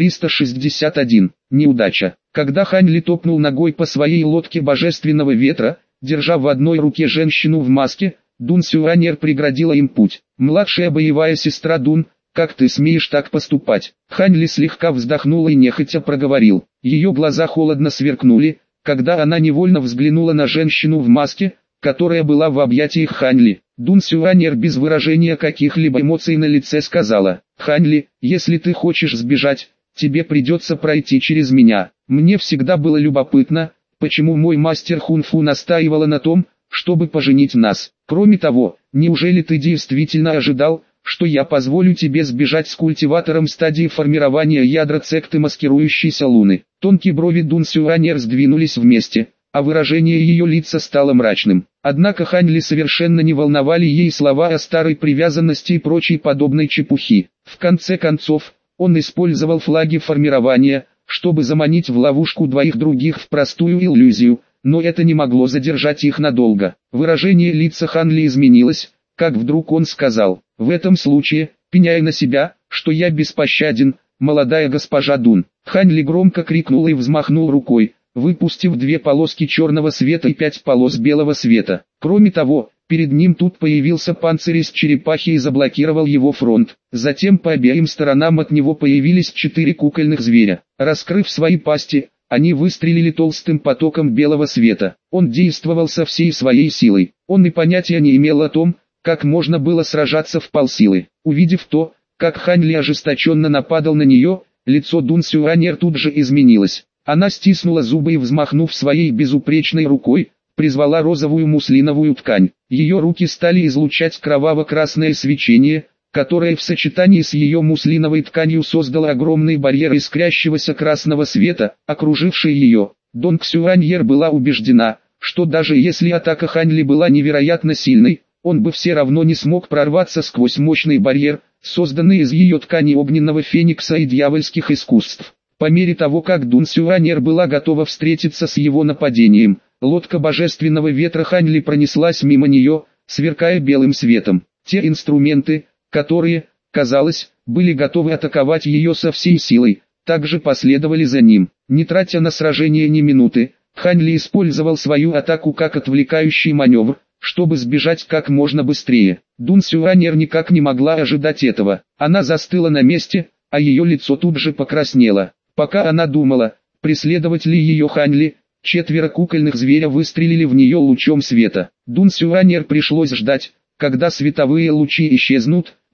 361. Неудача. Когда Ханьли топнул ногой по своей лодке божественного ветра, держа в одной руке женщину в маске, Дун Сюанер преградила им путь. «Младшая боевая сестра Дун, как ты смеешь так поступать?» Ханьли слегка вздохнула и нехотя проговорил. Ее глаза холодно сверкнули, когда она невольно взглянула на женщину в маске, которая была в объятиях Ханьли. Дун Сюанер без выражения каких-либо эмоций на лице сказала: «Ханьли, если ты хочешь сбежать, тебе придется пройти через меня. Мне всегда было любопытно, почему мой мастер Хунфу настаивала на том, чтобы поженить нас. Кроме того, неужели ты действительно ожидал, что я позволю тебе сбежать с культиватором стадии формирования ядра секты маскирующейся луны?» Тонкие брови Дун Сюанер сдвинулись вместе, а выражение ее лица стало мрачным. Однако Ханьли совершенно не волновали ей слова о старой привязанности и прочей подобной чепухи. В конце концов, он использовал флаги формирования, чтобы заманить в ловушку двоих других в простую иллюзию, но это не могло задержать их надолго. Выражение лица Ханьли изменилось, как вдруг он сказал: «В этом случае, пеняй на себя, что я беспощаден, молодая госпожа Дун». Ханьли громко крикнул и взмахнул рукой, выпустив 2 полоски черного света и 5 полос белого света. Кроме того, перед ним тут появился панцирь из черепахи и заблокировал его фронт. Затем по обеим сторонам от него появились 4 кукольных зверя. Раскрыв свои пасти, они выстрелили толстым потоком белого света. Он действовал со всей своей силой. Он и понятия не имел о том, как можно было сражаться в полсилы. Увидев то, как Ханьли ожесточенно нападал на нее, лицо Дун Сюанер тут же изменилось. Она стиснула зубы и, взмахнув своей безупречной рукой, призвала розовую муслиновую ткань. Ее руки стали излучать кроваво-красное свечение, которое в сочетании с ее муслиновой тканью создало огромный барьер искрящегося красного света, окруживший ее. Дун Сюанер была убеждена, что даже если атака Ханьли была невероятно сильной, он бы все равно не смог прорваться сквозь мощный барьер, созданный из ее ткани огненного феникса и дьявольских искусств. По мере того, как Дун Сюанер была готова встретиться с его нападением, лодка божественного ветра Ханьли пронеслась мимо нее, сверкая белым светом. Те инструменты, которые, казалось, были готовы атаковать ее со всей силой, также последовали за ним. Не тратя на сражение ни минуты, Ханьли использовал свою атаку как отвлекающий маневр, чтобы сбежать как можно быстрее. Дун Сюанер никак не могла ожидать этого. Она застыла на месте, а ее лицо тут же покраснело. Пока она думала, преследовать ли ее Ханьли, 4 кукольных зверя выстрелили в нее лучом света. Дун Сюанер пришлось ждать, когда световые лучи исчезнут,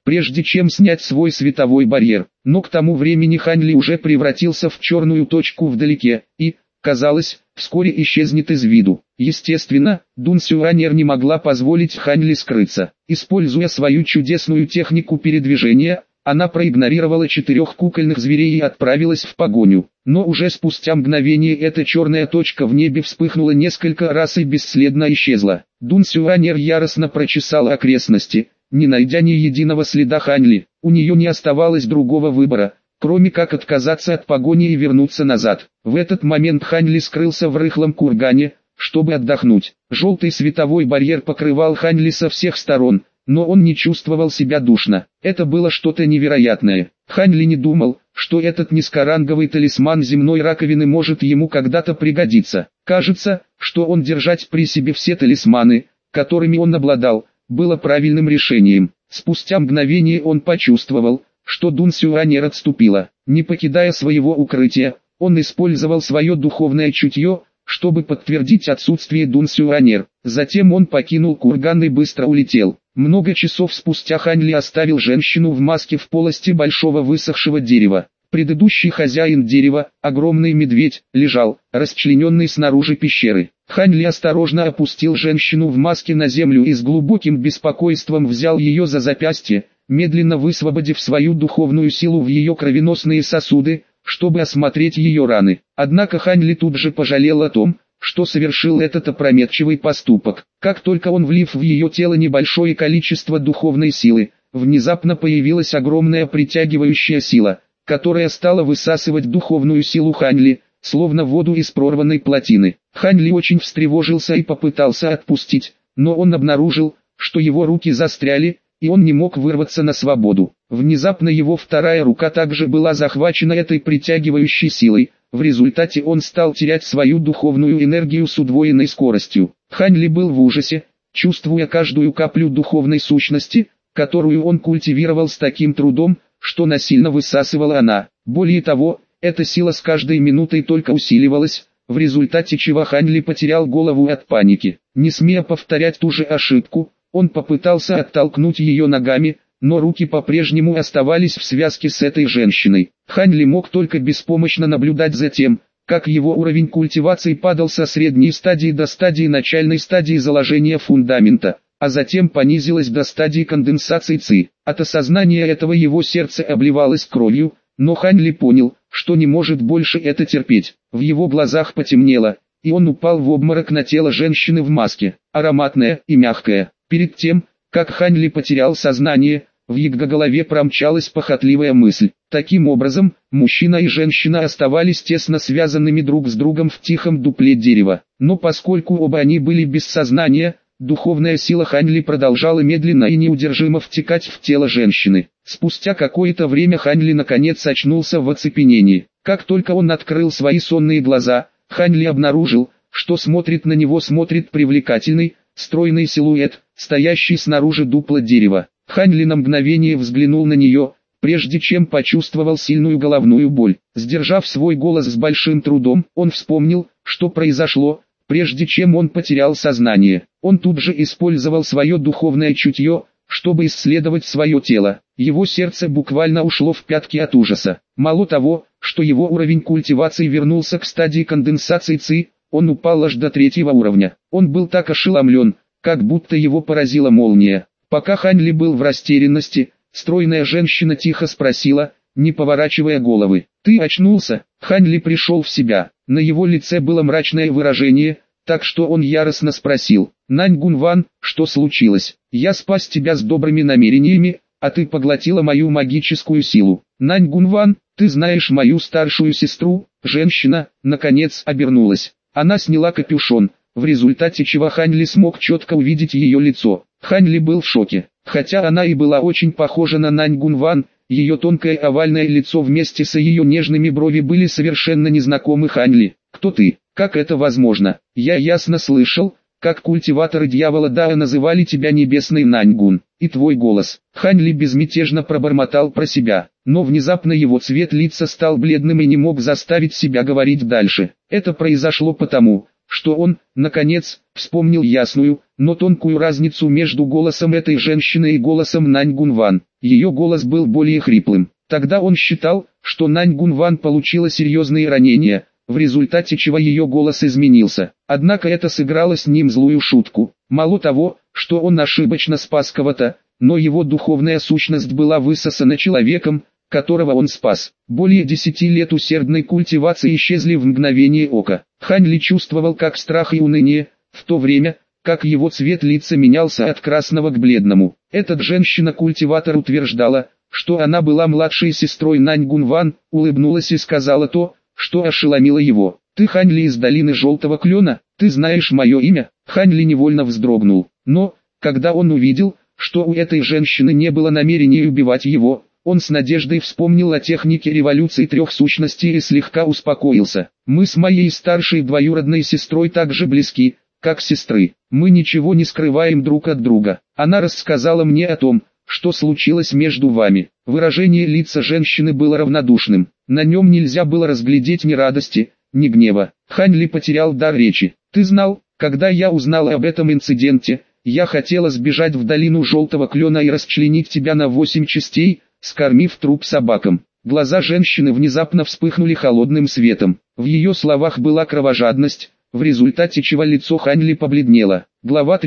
прежде чем снять свой световой барьер. Но к тому времени Хань Ли уже превратился в черную точку вдалеке, и, казалось, вскоре исчезнет из виду. Естественно, Дун Сюанер не могла позволить Хань Ли скрыться. Используя свою чудесную технику передвижения, она проигнорировала 4 кукольных зверей и отправилась в погоню. Но уже спустя мгновение эта черная точка в небе вспыхнула несколько раз и бесследно исчезла. Дун Сюанер яростно прочесала окрестности, не найдя ни единого следа Хань Ли. У нее не оставалось другого выбора, кроме как отказаться от погони и вернуться назад. В этот момент Хань Ли скрылся в рыхлом кургане, чтобы отдохнуть. Желтый световой барьер покрывал Хань Ли со всех сторон, но он не чувствовал себя душно. Это было что-то невероятное. Хань Ли не думал, что этот низкоранговый талисман земной раковины может ему когда-то пригодиться. Кажется, что он держать при себе все талисманы, которыми он обладал, было правильным решением. Спустя мгновение он почувствовал, что Дун Сюанер отступила. Не покидая своего укрытия, он использовал свое духовное чутье, чтобы подтвердить отсутствие Дун Сюанер. Затем он покинул курган и быстро улетел. Много часов спустя Хань Ли оставил женщину в маске в полости большого высохшего дерева. Предыдущий хозяин дерева, огромный медведь, лежал, расчлененный снаружи пещеры. Хань Ли осторожно опустил женщину в маске на землю и с глубоким беспокойством взял ее за запястье, медленно высвободив свою духовную силу в ее кровеносные сосуды, чтобы осмотреть ее раны. Однако Хань Ли тут же пожалел о том, что совершил этот опрометчивый поступок. Как только он влив в ее тело небольшое количество духовной силы, внезапно появилась огромная притягивающая сила, которая стала высасывать духовную силу Хань Ли, словно воду из прорванной плотины. Хань Ли очень встревожился и попытался отпустить, но он обнаружил, что его руки застряли, и он не мог вырваться на свободу. Внезапно его вторая рука также была захвачена этой притягивающей силой, в результате он стал терять свою духовную энергию с удвоенной скоростью. Хань Ли был в ужасе, чувствуя каждую каплю духовной сущности, которую он культивировал с таким трудом, что насильно высасывала она. Более того, эта сила с каждой минутой только усиливалась, в результате чего Хань Ли потерял голову от паники. Не смея повторять ту же ошибку, он попытался оттолкнуть ее ногами, но руки по-прежнему оставались в связке с этой женщиной. Хань Ли мог только беспомощно наблюдать за тем, как его уровень культивации падал со средней стадии до стадии начальной стадии заложения фундамента, а затем понизилось до стадии конденсации ци. От осознания этого его сердце обливалось кровью, но Хань Ли понял, что не может больше это терпеть. В его глазах потемнело, и он упал в обморок на тело женщины в маске, ароматная и мягкая. Перед тем, как Хань Ли потерял сознание, в его голове промчалась похотливая мысль. Таким образом, мужчина и женщина оставались тесно связанными друг с другом в тихом дупле дерева. Но поскольку оба они были без сознания, духовная сила Хань Ли продолжала медленно и неудержимо втекать в тело женщины. Спустя какое-то время Хань Ли наконец очнулся в оцепенении. Как только он открыл свои сонные глаза, Хань Ли обнаружил, что смотрит на него привлекательный, стройный силуэт, стоящий снаружи дупла дерева. Хань Ли на мгновение взглянул на нее, прежде чем почувствовал сильную головную боль. Сдержав свой голос с большим трудом, он вспомнил, что произошло, прежде чем он потерял сознание. Он тут же использовал свое духовное чутье, чтобы исследовать свое тело. Его сердце буквально ушло в пятки от ужаса. Мало того, что его уровень культивации вернулся к стадии конденсации ци, он упал аж до 3-го уровня. Он был так ошеломлен, как будто его поразила молния. Пока Хань Ли был в растерянности, стройная женщина тихо спросила, не поворачивая головы: «Ты очнулся?» Хань Ли пришел в себя. На его лице было мрачное выражение, так что он яростно спросил: «Нань Гунван, что случилось? Я спас тебя с добрыми намерениями, а ты поглотила мою магическую силу». «Нань Гунван, ты знаешь мою старшую сестру?» Женщина, наконец, обернулась. Она сняла капюшон, в результате чего Хань Ли смог четко увидеть ее лицо. Хань Ли был в шоке. Хотя она и была очень похожа на Нань Гунван, ее тонкое овальное лицо вместе с ее нежными брови были совершенно незнакомы Хань Ли. «Кто ты? Как это возможно? Я ясно слышал, как культиваторы дьявола Дао называли тебя небесной Наньгун. И твой голос». Хань Ли безмятежно пробормотал про себя, но внезапно его цвет лица стал бледным и не мог заставить себя говорить дальше. Это произошло потому, что он, наконец, вспомнил ясную, но тонкую разницу между голосом этой женщины и голосом Нань Гунван. ее голос был более хриплым. Тогда он считал, что Нань Гунван получила серьезные ранения, в результате чего ее голос изменился. Однако это сыграло с ним злую шутку. Мало того, что он ошибочно спас кого-то, но его духовная сущность была высосана человеком, которого он спас. Более 10 лет усердной культивации исчезли в мгновение ока. Хань Ли чувствовал как страх и уныние, в то время, как его цвет лица менялся от красного к бледному. Эта женщина-культиватор утверждала, что она была младшей сестрой Нань Гунван, улыбнулась и сказала то, что ошеломило его. «Ты Хань Ли из долины Желтого Клена, ты знаешь мое имя?» Хань Ли невольно вздрогнул. Но, когда он увидел, что у этой женщины не было намерения убивать его, он с надеждой вспомнил о технике революции трех сущностей и слегка успокоился. «Мы с моей старшей двоюродной сестрой так же близки, как сестры. Мы ничего не скрываем друг от друга. Она рассказала мне о том, что случилось между вами». Выражение лица женщины было равнодушным. На нем нельзя было разглядеть ни радости, ни гнева. Хань Ли потерял дар речи. «Ты знал, когда я узнала об этом инциденте, я хотела сбежать в долину Желтого Клена и расчленить тебя на 8 частей, скормив труп собакам». Глаза женщины внезапно вспыхнули холодным светом. В ее словах была кровожадность, в результате чего лицо Хань Ли побледнело. Глава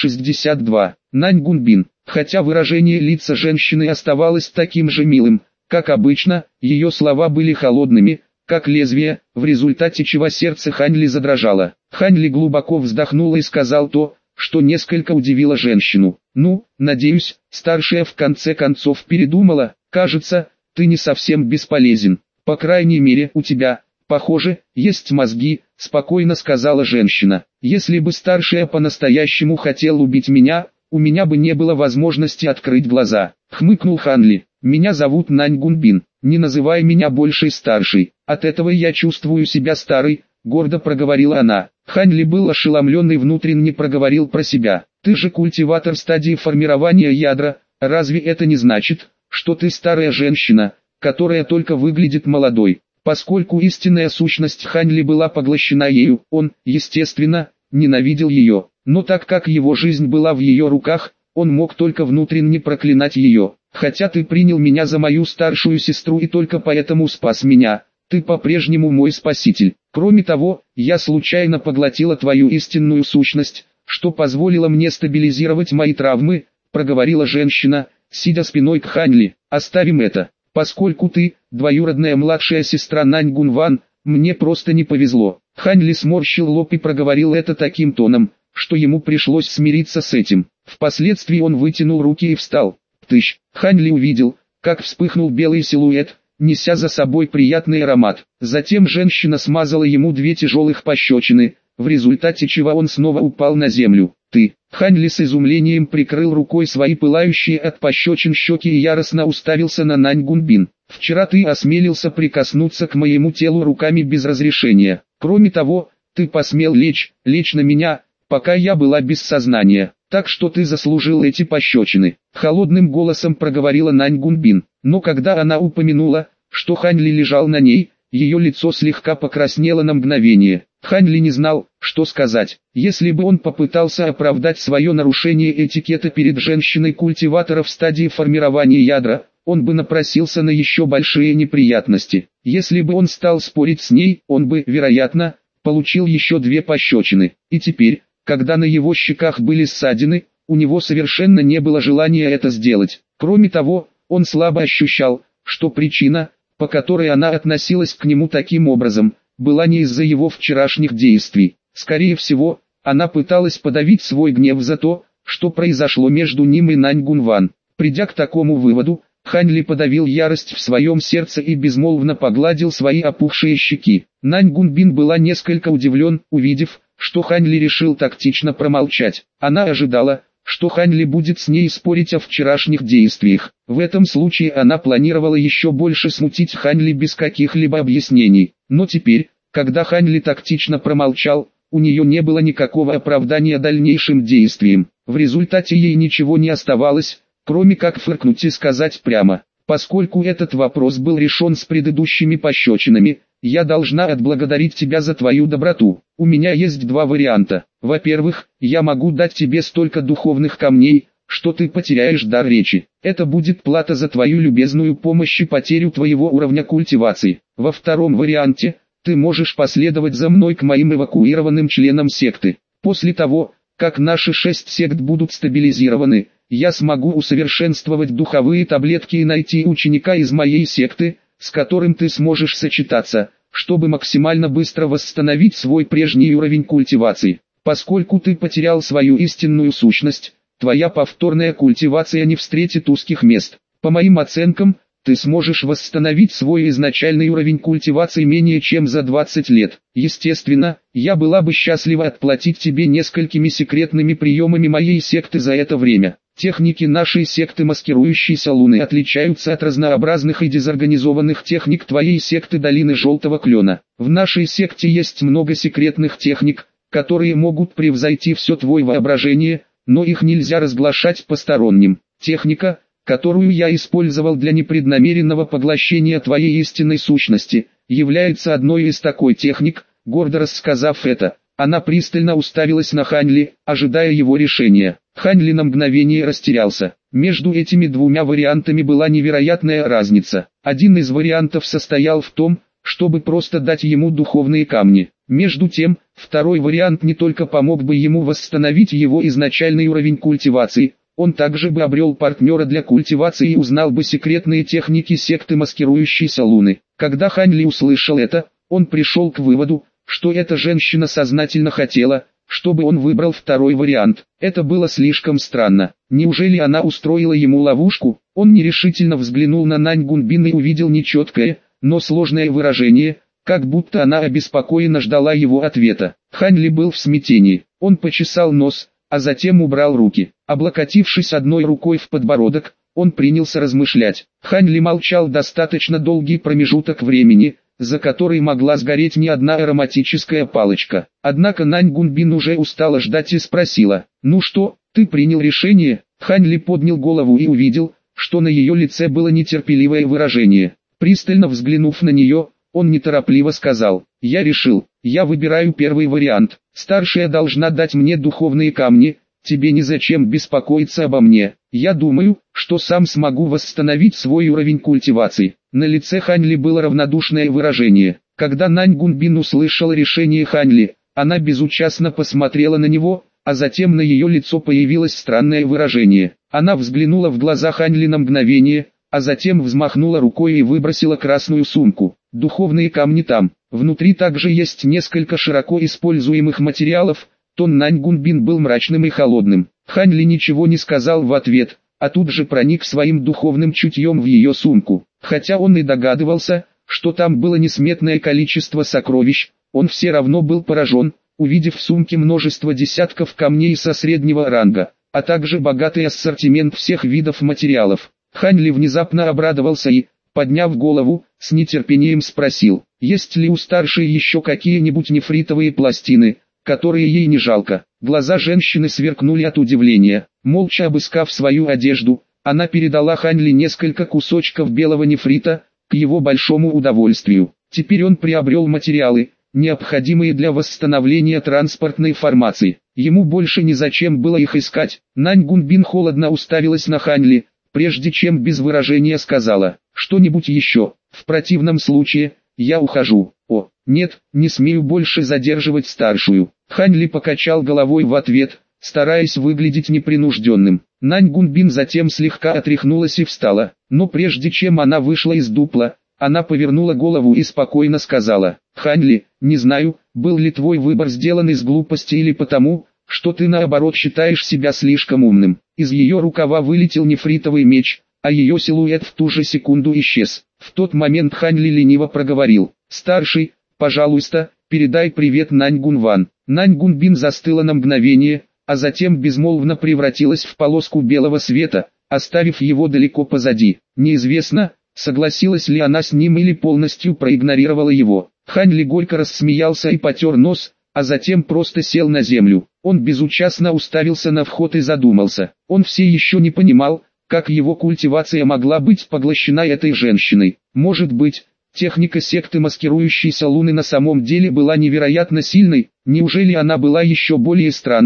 362. Нань Гунбин. Хотя выражение лица женщины оставалось таким же милым, как обычно, ее слова были холодными, как лезвие, в результате чего сердце Хань Ли задрожало. Хань Ли глубоко вздохнула и сказал то, что несколько удивило женщину. «Ну, надеюсь, старшая в конце концов передумала. Кажется, ты не совсем бесполезен. По крайней мере, у тебя, похоже, есть мозги», — спокойно сказала женщина. «Если бы старшая по-настоящему хотел убить меня, у меня бы не было возможности открыть глаза», — хмыкнул Хань Ли. «Меня зовут Нань Гунбин, не называй меня больше старшей, от этого я чувствую себя старой», — гордо проговорила она. Хань Ли был ошеломлен и внутренне проговорил про себя. «Ты же культиватор стадии формирования ядра, разве это не значит, что ты старая женщина, которая только выглядит молодой?» Поскольку истинная сущность Хань Ли была поглощена ею, он, естественно, ненавидел ее. Но так как его жизнь была в ее руках, он мог только внутренне проклинать ее. «Хотя ты принял меня за мою старшую сестру и только поэтому спас меня, ты по-прежнему мой спаситель. Кроме того, я случайно поглотила твою истинную сущность, что позволило мне стабилизировать мои травмы», — проговорила женщина, сидя спиной к Хань Ли. «Оставим это. Поскольку ты, двоюродная младшая сестра Нань Гунван, мне просто не повезло». Хань Ли сморщил лоб и проговорил это таким тоном, что ему пришлось смириться с этим. Впоследствии он вытянул руки и встал. «Тыщ!» Хань Ли увидел, как вспыхнул белый силуэт, неся за собой приятный аромат. Затем женщина смазала ему 2 тяжелых пощечины, в результате чего он снова упал на землю. «Ты!» Хань Ли с изумлением прикрыл рукой свои пылающие от пощечин щеки и яростно уставился на Нань Гунбин. «Вчера ты осмелился прикоснуться к моему телу руками без разрешения. Кроме того, ты посмел лечь на меня, пока я была без сознания. Так что ты заслужил эти пощечины», — холодным голосом проговорила Нань Гунбин. Но когда она упомянула, что Хань Ли лежал на ней, ее лицо слегка покраснело на мгновение. Хань Ли не знал, что сказать. Если бы он попытался оправдать свое нарушение этикета перед женщиной-культиватором в стадии формирования ядра, он бы напросился на еще большие неприятности. Если бы он стал спорить с ней, он бы, вероятно, получил еще 2 пощечины. И теперь, когда на его щеках были ссадины, у него совершенно не было желания это сделать. Кроме того, он слабо ощущал, что причина, по которой она относилась к нему таким образом, была не из-за его вчерашних действий. Скорее всего, она пыталась подавить свой гнев за то, что произошло между ним и Нань Гунван. Придя к такому выводу, Хань Ли подавил ярость в своем сердце и безмолвно погладил свои опухшие щеки. Нань Гунбин была несколько удивлен, увидев, что Хань Ли решил тактично промолчать. Она ожидала, что Хань Ли будет с ней спорить о вчерашних действиях. В этом случае она планировала еще больше смутить Хань Ли без каких-либо объяснений. Но теперь, когда Хань Ли тактично промолчал, у нее не было никакого оправдания дальнейшим действиям. В результате ей ничего не оставалось, кроме как фыркнуть и сказать прямо: «Поскольку этот вопрос был решен с предыдущими пощечинами, я должна отблагодарить тебя за твою доброту. У меня есть 2 варианта. Во-первых, я могу дать тебе столько духовных камней, что ты потеряешь дар речи. Это будет плата за твою любезную помощь и потерю твоего уровня культивации. Во втором варианте, ты можешь последовать за мной к моим эвакуированным членам секты. После того, как наши 6 сект будут стабилизированы, я смогу усовершенствовать духовые таблетки и найти ученика из моей секты, с которым ты сможешь сочетаться, чтобы максимально быстро восстановить свой прежний уровень культивации. Поскольку ты потерял свою истинную сущность, твоя повторная культивация не встретит узких мест. По моим оценкам, ты сможешь восстановить свой изначальный уровень культивации менее чем за 20 лет. Естественно, я была бы счастлива отплатить тебе несколькими секретными приемами моей секты за это время. Техники нашей секты маскирующейся луны отличаются от разнообразных и дезорганизованных техник твоей секты Долины Желтого Клена. В нашей секте есть много секретных техник, которые могут превзойти все твое воображение, но их нельзя разглашать посторонним. Техника, которую я использовал для непреднамеренного поглощения твоей истинной сущности, является одной из такой техник. Гордо рассказав это, она пристально уставилась на Ханли, ожидая его решения. Ханли на мгновение растерялся. Между этими двумя вариантами была невероятная разница. Один из вариантов состоял в том, чтобы просто дать ему духовные камни. Между тем, второй вариант не только помог бы ему восстановить его изначальный уровень культивации, он также бы обрел партнера для культивации и узнал бы секретные техники секты маскирующейся луны. Когда Ханли услышал это, он пришел к выводу, что эта женщина сознательно хотела, чтобы он выбрал второй вариант. Это было слишком странно. Неужели она устроила ему ловушку? Он нерешительно взглянул на Нань Гунбин и увидел нечеткое, но сложное выражение, как будто она обеспокоенно ждала его ответа. Ханли был в смятении. Он почесал нос, а затем убрал руки. Облокотившись одной рукой в подбородок, он принялся размышлять. Ханли молчал достаточно долгий промежуток времени, за который могла сгореть не одна ароматическая палочка. Однако Нань Гунбин уже устала ждать и спросила: «Ну что, ты принял решение?» Ханли поднял голову и увидел, что на ее лице было нетерпеливое выражение. Пристально взглянув на нее, он неторопливо сказал: «Я решил, я выбираю первый вариант. Старшая должна дать мне духовные камни, тебе незачем беспокоиться обо мне. Я думаю, что сам смогу восстановить свой уровень культивации». На лице Ханли было равнодушное выражение. Когда Нань Гунбин услышала решение Ханли, она безучастно посмотрела на него, а затем на ее лицо появилось странное выражение. Она взглянула в глаза Ханли на мгновение, а затем взмахнула рукой и выбросила красную сумку. Духовные камни там. Внутри также есть несколько широко используемых материалов. Тон Нань Гунбин был мрачным и холодным. Ханли ничего не сказал в ответ, а тут же проник своим духовным чутьем в ее сумку. Хотя он и догадывался, что там было несметное количество сокровищ, он все равно был поражен, увидев в сумке множество десятков камней со среднего ранга, а также богатый ассортимент всех видов материалов. Ханли внезапно обрадовался и, подняв голову, с нетерпением спросил: «Есть ли у старшей еще какие-нибудь нефритовые пластины, которые ей не жалко?» Глаза женщины сверкнули от удивления. Молча обыскав свою одежду, она передала Ханли несколько кусочков белого нефрита, к его большому удовольствию. Теперь он приобрел материалы, необходимые для восстановления транспортной формации. Ему больше незачем было их искать. Нань Гунбин холодно уставилась на Ханли, прежде чем без выражения сказала: «Что-нибудь еще? В противном случае, я ухожу». «О, нет, не смею больше задерживать старшую». Ханли покачал головой в ответ, стараясь выглядеть непринужденным. Нань Гунбин затем слегка отряхнулась и встала, но прежде чем она вышла из дупла, она повернула голову и спокойно сказала: «Ханли, не знаю, был ли твой выбор сделан из глупости или потому, что ты наоборот считаешь себя слишком умным». Из ее рукава вылетел нефритовый меч, а ее силуэт в ту же секунду исчез. В тот момент Ханли лениво проговорил: «Старший, пожалуйста, передай привет Нань Гунван». Нань Гунбин застыла на мгновение, а затем безмолвно превратилась в полоску белого света, оставив его далеко позади. Неизвестно, согласилась ли она с ним или полностью проигнорировала его. Ханли горько рассмеялся и потер нос, а затем просто сел на землю. Он безучастно уставился на вход и задумался. Он все еще не понимал, как его культивация могла быть поглощена этой женщиной. Может быть, техника секты маскирующейся луны на самом деле была невероятно сильной? Неужели она была еще более странной,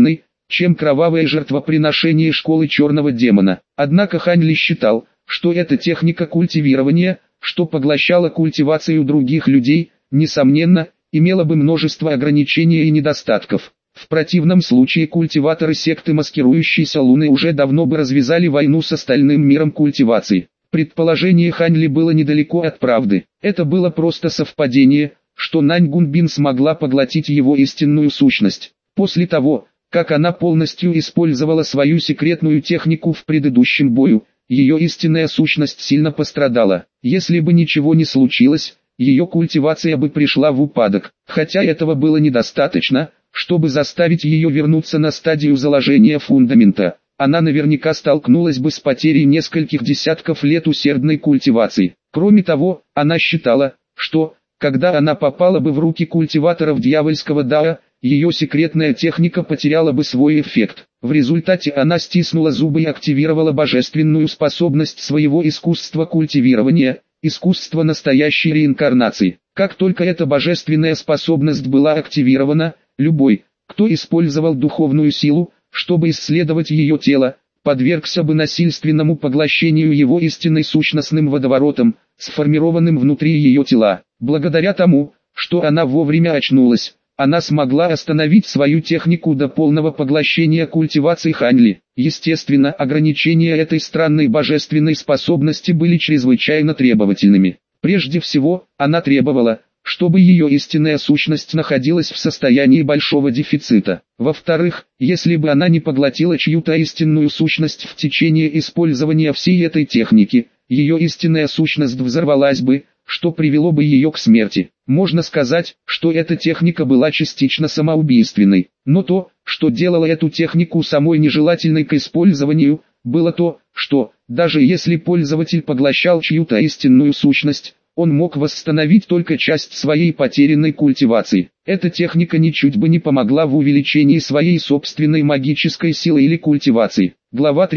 чем кровавое жертвоприношение школы черного демона. Однако Хань Ли считал, что эта техника культивирования, что поглощала культивацию других людей, несомненно, имела бы множество ограничений и недостатков. В противном случае культиваторы секты маскирующейся Луны уже давно бы развязали войну с остальным миром культивации. Предположение Хань Ли было недалеко от правды. Это было просто совпадение, что Нань Гунбин смогла поглотить его истинную сущность. После того, как она полностью использовала свою секретную технику в предыдущем бою, ее истинная сущность сильно пострадала. Если бы ничего не случилось, ее культивация бы пришла в упадок. Хотя этого было недостаточно, чтобы заставить ее вернуться на стадию заложения фундамента. Она наверняка столкнулась бы с потерей нескольких десятков лет усердной культивации. Кроме того, она считала, что, когда она попала бы в руки культиваторов дьявольского Дао, ее секретная техника потеряла бы свой эффект. В результате она стиснула зубы и активировала божественную способность своего искусства культивирования, искусство настоящей реинкарнации. Как только эта божественная способность была активирована, любой, кто использовал духовную силу, чтобы исследовать ее тело, подвергся бы насильственному поглощению его истинной сущностным водоворотом, сформированным внутри ее тела. Благодаря тому, что она вовремя очнулась, она смогла остановить свою технику до полного поглощения культивации Хань Ли. Естественно, ограничения этой странной божественной способности были чрезвычайно требовательными. Прежде всего, она требовала, чтобы ее истинная сущность находилась в состоянии большого дефицита. Во-вторых, если бы она не поглотила чью-то истинную сущность в течение использования всей этой техники, ее истинная сущность взорвалась бы, что привело бы ее к смерти. Можно сказать, что эта техника была частично самоубийственной. Но то, что делало эту технику самой нежелательной к использованию, было то, что, даже если пользователь поглощал чью-то истинную сущность, он мог восстановить только часть своей потерянной культивации. Эта техника ничуть бы не помогла в увеличении своей собственной магической силы или культивации. Глава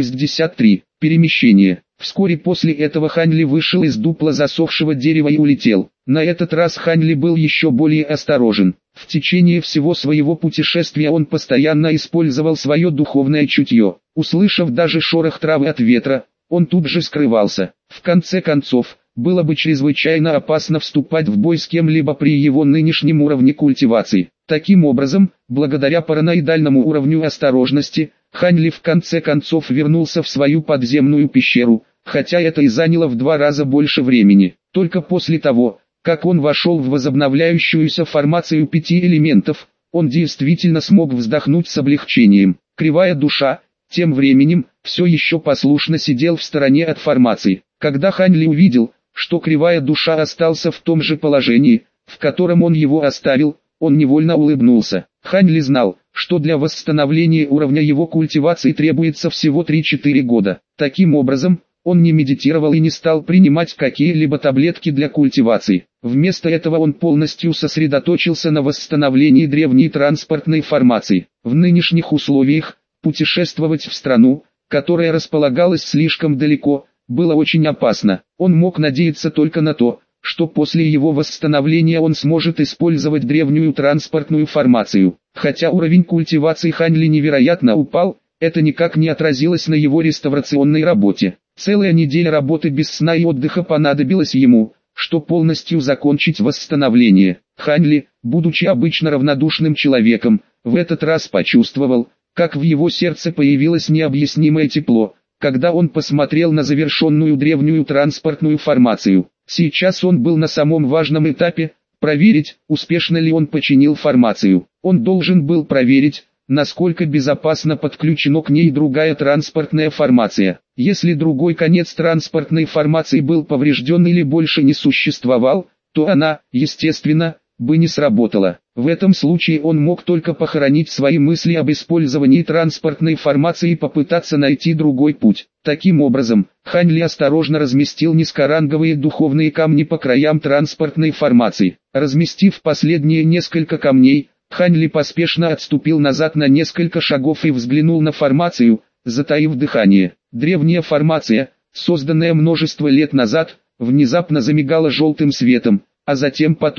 363. Перемещение. Вскоре после этого Хань Ли вышел из дупла засохшего дерева и улетел. На этот раз Хань Ли был еще более осторожен. В течение всего своего путешествия он постоянно использовал свое духовное чутье. Услышав даже шорох травы от ветра, он тут же скрывался. В конце концов, было бы чрезвычайно опасно вступать в бой с кем-либо при его нынешнем уровне культивации. Таким образом, благодаря параноидальному уровню осторожности, Хань Ли в конце концов вернулся в свою подземную пещеру, хотя это и заняло в 2 раза больше времени. Только после того, как он вошел в возобновляющуюся формацию 5 элементов, он действительно смог вздохнуть с облегчением. Кривая душа, тем временем, все еще послушно сидел в стороне от формации. Когда Хань Ли увидел, что кривая душа остался в том же положении, в котором он его оставил, он невольно улыбнулся. Хань Ли знал, что для восстановления уровня его культивации требуется всего 3-4 года. Таким образом, он не медитировал и не стал принимать какие-либо таблетки для культивации. Вместо этого он полностью сосредоточился на восстановлении древней транспортной формации. В нынешних условиях, путешествовать в страну, которая располагалась слишком далеко, было очень опасно. Он мог надеяться только на то, что после его восстановления он сможет использовать древнюю транспортную формацию. Хотя уровень культивации Хань Ли невероятно упал, это никак не отразилось на его реставрационной работе. Целая неделя работы без сна и отдыха понадобилась ему, чтобы полностью закончить восстановление. Хань Ли, будучи обычно равнодушным человеком, в этот раз почувствовал, как в его сердце появилось необъяснимое тепло, когда он посмотрел на завершенную древнюю транспортную формацию. Сейчас он был на самом важном этапе – проверить, успешно ли он починил формацию. Он должен был проверить, насколько безопасно подключена к ней другая транспортная формация. Если другой конец транспортной формации был поврежден или больше не существовал, то она, естественно, бы не сработала. В этом случае он мог только похоронить свои мысли об использовании транспортной формации и попытаться найти другой путь. Таким образом, Хань Ли осторожно разместил низкоранговые духовные камни по краям транспортной формации. Разместив последние несколько камней, Хань Ли поспешно отступил назад на несколько шагов и взглянул на формацию, затаив дыхание. Древняя формация, созданная множество лет назад, внезапно замигала желтым светом, а затем потухла.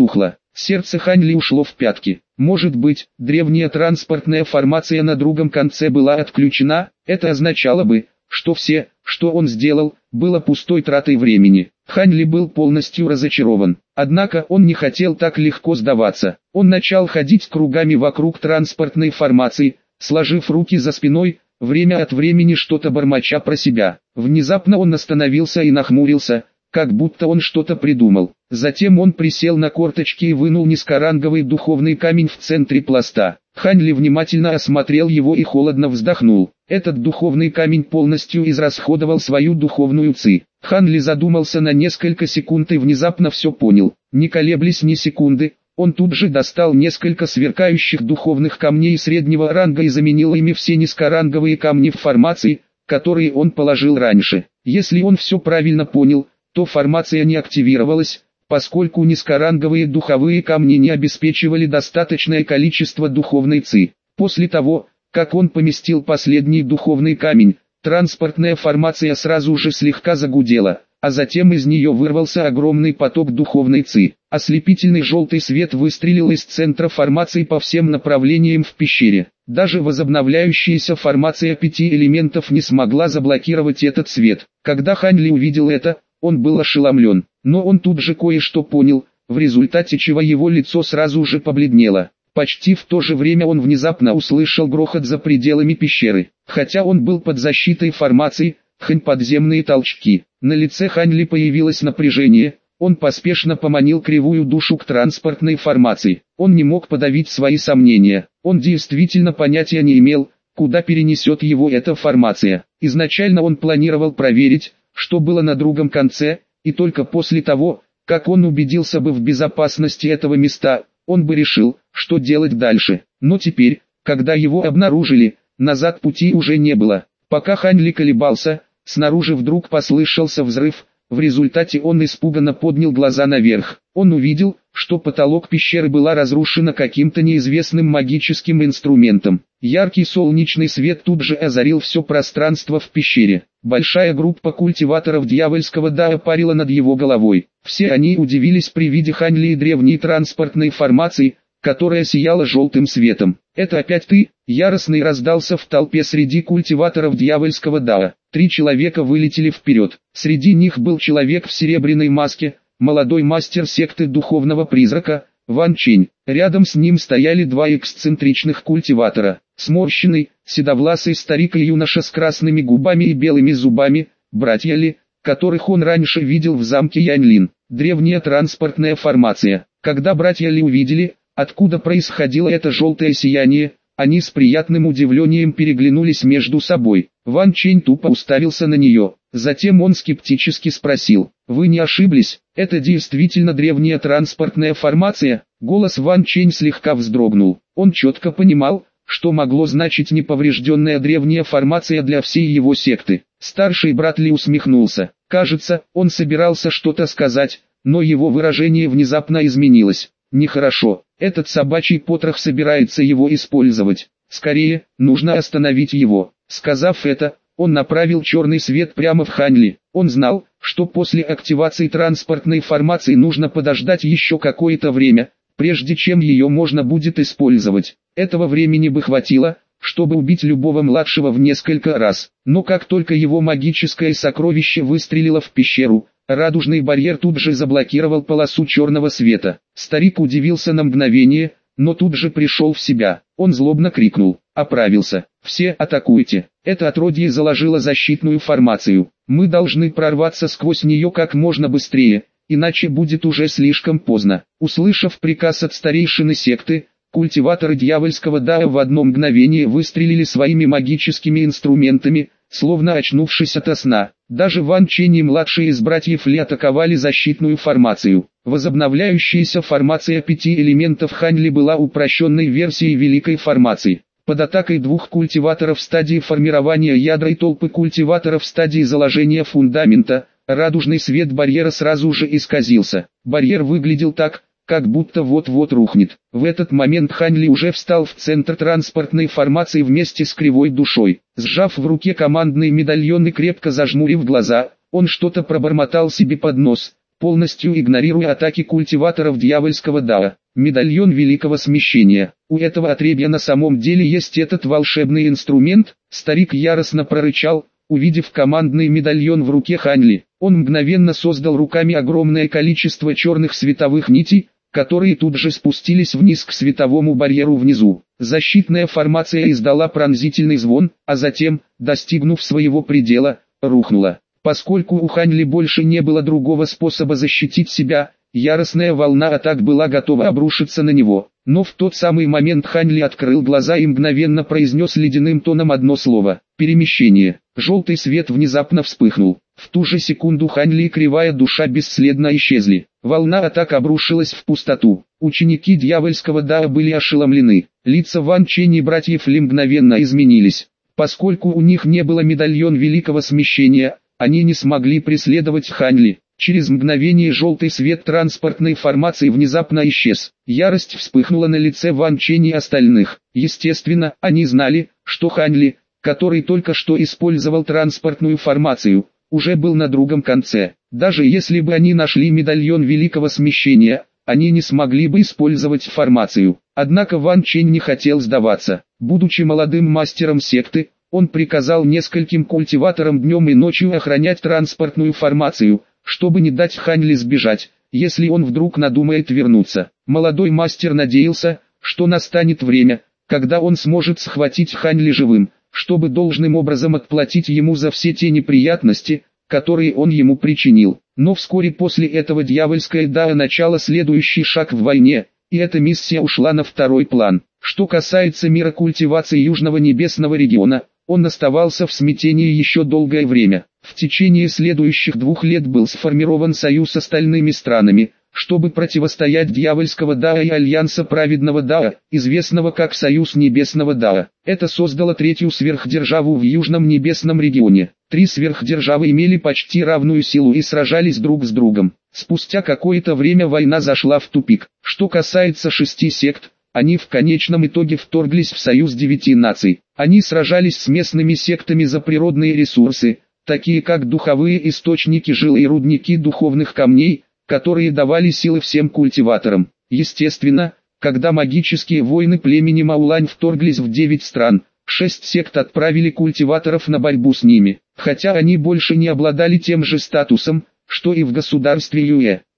Сердце Хань Ли ушло в пятки. Может быть, древняя транспортная формация на другом конце была отключена? Это означало бы, что все, что он сделал, было пустой тратой времени. Хань Ли был полностью разочарован. Однако он не хотел так легко сдаваться. Он начал ходить кругами вокруг транспортной формации, сложив руки за спиной, время от времени что-то бормоча про себя. Внезапно он остановился и нахмурился, как будто он что-то придумал. Затем он присел на корточки и вынул низкоранговый духовный камень в центре пласта. Хань Ли внимательно осмотрел его и холодно вздохнул. Этот духовный камень полностью израсходовал свою духовную ци. Хань Ли задумался на несколько секунд и внезапно все понял. Не колеблясь ни секунды, он тут же достал несколько сверкающих духовных камней среднего ранга и заменил ими все низкоранговые камни в формации, которые он положил раньше. Если он все правильно понял, то формация не активировалась, поскольку низкоранговые духовые камни не обеспечивали достаточное количество духовной ци. После того, как он поместил последний духовный камень, транспортная формация сразу же слегка загудела, а затем из нее вырвался огромный поток духовной ци. Ослепительный желтый свет выстрелил из центра формации по всем направлениям в пещере. Даже возобновляющаяся формация 5 элементов не смогла заблокировать этот свет. Когда Хань Ли увидел это, он был ошеломлен, но он тут же кое-что понял, в результате чего его лицо сразу же побледнело. Почти в то же время он внезапно услышал грохот за пределами пещеры. Хотя он был под защитой формации, подземные толчки. На лице Хань Ли появилось напряжение, он поспешно поманил кривую душу к транспортной формации. Он не мог подавить свои сомнения, он действительно понятия не имел, куда перенесет его эта формация. Изначально он планировал проверить, что было на другом конце, и только после того, как он убедился бы в безопасности этого места, он бы решил, что делать дальше. Но теперь, когда его обнаружили, назад пути уже не было. Пока Хань Ли колебался, снаружи вдруг послышался взрыв, в результате он испуганно поднял глаза наверх. Он увидел, что потолок пещеры была разрушена каким-то неизвестным магическим инструментом. Яркий солнечный свет тут же озарил все пространство в пещере. Большая группа культиваторов дьявольского Дао парила над его головой. Все они удивились при виде Хань Ли и древней транспортной формации, которая сияла желтым светом. «Это опять ты?» — яростный раздался в толпе среди культиваторов дьявольского Дао. 3 человека вылетели вперед. Среди них был человек в серебряной маске, молодой мастер секты духовного призрака, Ван Чень. Рядом с ним стояли 2 эксцентричных культиватора. Сморщенный, седовласый старик и юноша с красными губами и белыми зубами, братья Ли, которых он раньше видел в замке Яньлин. Древняя транспортная формация. Когда братья Ли увидели, откуда происходило это желтое сияние, они с приятным удивлением переглянулись между собой. Ван Чень тупо уставился на нее. Затем он скептически спросил: «Вы не ошиблись? Это действительно древняя транспортная формация?» Голос Ван Чень слегка вздрогнул. Он четко понимал, что могло значить неповрежденная древняя формация для всей его секты. Старший брат Ли усмехнулся. Кажется, он собирался что-то сказать, но его выражение внезапно изменилось. Нехорошо, этот собачий потрох собирается его использовать. Скорее, нужно остановить его. Сказав это, он направил черный свет прямо в Хань Ли. Он знал, что после активации транспортной формации нужно подождать еще какое-то время, прежде чем ее можно будет использовать. Этого времени бы хватило, чтобы убить любого младшего в несколько раз. Но как только его магическое сокровище выстрелило в пещеру, радужный барьер тут же заблокировал полосу черного света. Старик удивился на мгновение, но тут же пришел в себя. Он злобно крикнул: «Оправился! Все атакуйте! Это отродье заложило защитную формацию. Мы должны прорваться сквозь нее как можно быстрее, иначе будет уже слишком поздно». Услышав приказ от старейшины секты, культиваторы дьявольского Дао в одно мгновение выстрелили своими магическими инструментами, словно очнувшись ото сна. Даже Ван Чень и младшие из братьев Ли атаковали защитную формацию. Возобновляющаяся формация 5 элементов Хань Ли была упрощенной версией великой формации. Под атакой 2 культиваторов в стадии формирования ядра и толпы культиваторов в стадии заложения фундамента, радужный свет барьера сразу же исказился. Барьер выглядел так, как будто вот-вот рухнет. В этот момент Хань Ли уже встал в центр транспортной формации вместе с кривой душой. Сжав в руке командный медальон и крепко зажмурив глаза, он что-то пробормотал себе под нос, полностью игнорируя атаки культиваторов дьявольского Дао. Медальон Великого Смещения. У этого отребья на самом деле есть этот волшебный инструмент, старик яростно прорычал, увидев командный медальон в руке Хань Ли. Он мгновенно создал руками огромное количество черных световых нитей, которые тут же спустились вниз к световому барьеру внизу. Защитная формация издала пронзительный звон, а затем, достигнув своего предела, рухнула. Поскольку у Хань Ли больше не было другого способа защитить себя, яростная волна атак была готова обрушиться на него. Но в тот самый момент Хань Ли открыл глаза и мгновенно произнес ледяным тоном одно слово – перемещение. Желтый свет внезапно вспыхнул. В ту же секунду Хань Ли и кривая душа бесследно исчезли. Волна атак обрушилась в пустоту. Ученики дьявольского Дао были ошеломлены. Лица Ван Чэнь и братьев Ли мгновенно изменились. Поскольку у них не было медальон Великого Смещения, они не смогли преследовать Хань Ли. Через мгновение желтый свет транспортной формации внезапно исчез. Ярость вспыхнула на лице Ван Чэнь и остальных. Естественно, они знали, что Хань Ли, который только что использовал транспортную формацию, уже был на другом конце. Даже если бы они нашли медальон Великого Смещения, они не смогли бы использовать формацию. Однако Ван Чэнь не хотел сдаваться. Будучи молодым мастером секты, он приказал нескольким культиваторам днем и ночью охранять транспортную формацию, чтобы не дать Хань Ли сбежать, если он вдруг надумает вернуться. Молодой мастер надеялся, что настанет время, когда он сможет схватить Хань Ли живым, чтобы должным образом отплатить ему за все те неприятности, которые он ему причинил. Но вскоре после этого дьявольское Дао начало следующий шаг в войне, и эта миссия ушла на второй план. Что касается мира культивации Южного Небесного региона, он оставался в смятении еще долгое время. В течение следующих 2 лет был сформирован союз с остальными странами, чтобы противостоять дьявольского Дао и Альянса Праведного Дао, известного как Союз Небесного Дао. Это создало третью сверхдержаву в Южном Небесном регионе. 3 сверхдержавы имели почти равную силу и сражались друг с другом. Спустя какое-то время война зашла в тупик. Что касается 6 сект, они в конечном итоге вторглись в союз 9 наций. Они сражались с местными сектами за природные ресурсы, такие как духовые источники жил и рудники духовных камней, которые давали силы всем культиваторам. Естественно, когда магические войны племени Маулань вторглись в 9 стран, 6 сект отправили культиваторов на борьбу с ними, хотя они больше не обладали тем же статусом, что и в государстве Юэ.